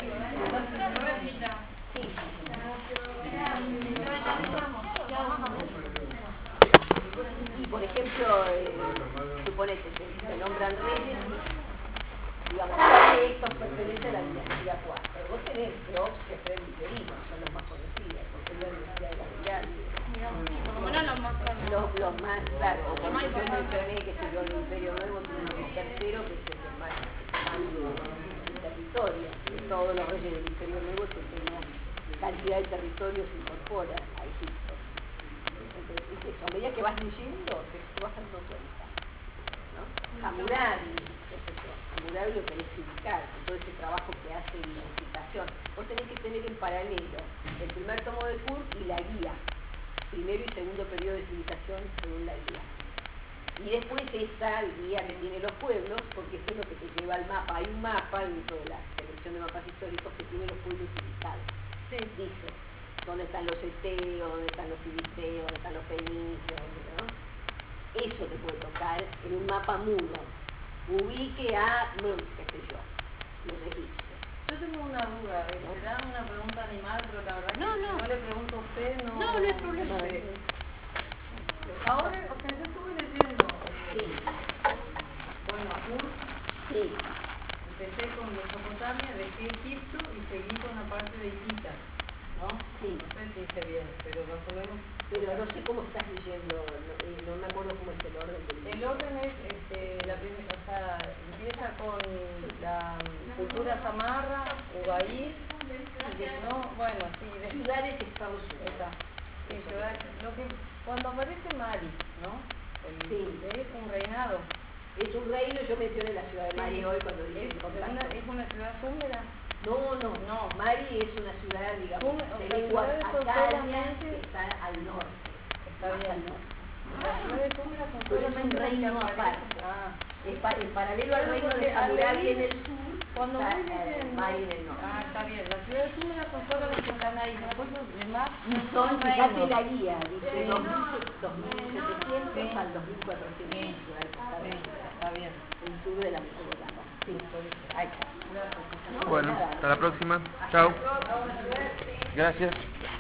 Sí. Y por ejemplo, eh, suponete que se nombran reyes, digamos, que estos pertenecen a la dinastía cuatro. Vos tenés Crops, que es el Viperino, son los más conocidos, porque es la Universidad de la Pirámide. Por lo menos los más conocidos. Los, los más, claro, o como yo mencioné, que se dio el Imperio Nuevo, tenemos un tercero, que es el que más en territorio. De todos los reyes del Imperio Nuevo, que tenía cantidad de territorios se incorpora a Egipto. Entonces, es eso, a medida que vas leyendo, te, te vas dando cuenta, ¿no? Hammurabi, es eso, Hammurabi lo querés ubicar, con todo ese trabajo que hace en la unificación. Vos tenés que tener en paralelo el primer tomo de Kurd y la guía, primero y segundo periodo de civilización según la guía. Y después esta guía que tiene los pueblos, porque esto es lo que te lleva al mapa. Hay un mapa dentro de la selección de mapas históricos que tiene los pueblos ubicados. Sí. Dice dónde están los eteos, dónde están los filisteos, dónde están los fenicios, ¿no? Eso te puede tocar en un mapa mudo. Ubique a, no, qué sé yo, los egipcios. Yo tengo una duda, será una pregunta animal, pero la verdad no, que no. si no le pregunto a usted, no... No, no hay problema. No sé. Ahora, o sea, yo estuve leyendo, Sí. bueno, Ur, Sí. empecé con Mesopotamia, dejé Egipto y seguí con la parte de Hitita, ¿no? Sí. No sé si hice bien, pero más o menos... Pero no sé cómo estás leyendo, no, eh, no me acuerdo cómo es el orden del El orden es, este, la primera, o sea, empieza con la cultura samarra, Ubaí, ¿no? Bueno, sí, de ciudades de Estados Unidos. Está. Sí, ciudades, lo que, cuando aparece Mari, ¿no? El, Sí. Es un reinado. Es un reino, yo mencioné la ciudad de Mari hoy cuando dije Es, el una, contacto. es una ciudad súmera. No, no, No. Mari es una ciudad, digamos, Sume- o de sea, lenguas ciudades son acadias solamente- que está al norte. Está más bien. al norte. Las ciudades súmeras son Pero es un solamente las que reino aparecen. aparte. Ah. Es pa- en paralelo al Claro, reino de porque al Hammurabi leer- en el sur, Cuando está voy eh, leyendo, Mari en el norte. ah, está bien, las ciudades húmedas son solo las que están ahí, después los demás Y son, fíjate reinos. la guía, dice Sí. dos mil setecientos Sí. al dos mil cuatrocientos Sí. ciudades que están Sí, en está bien. el sur de la Mesopotamia. Sí, ahí está. No, Bueno, nada. hasta la próxima. Chao. Gracias.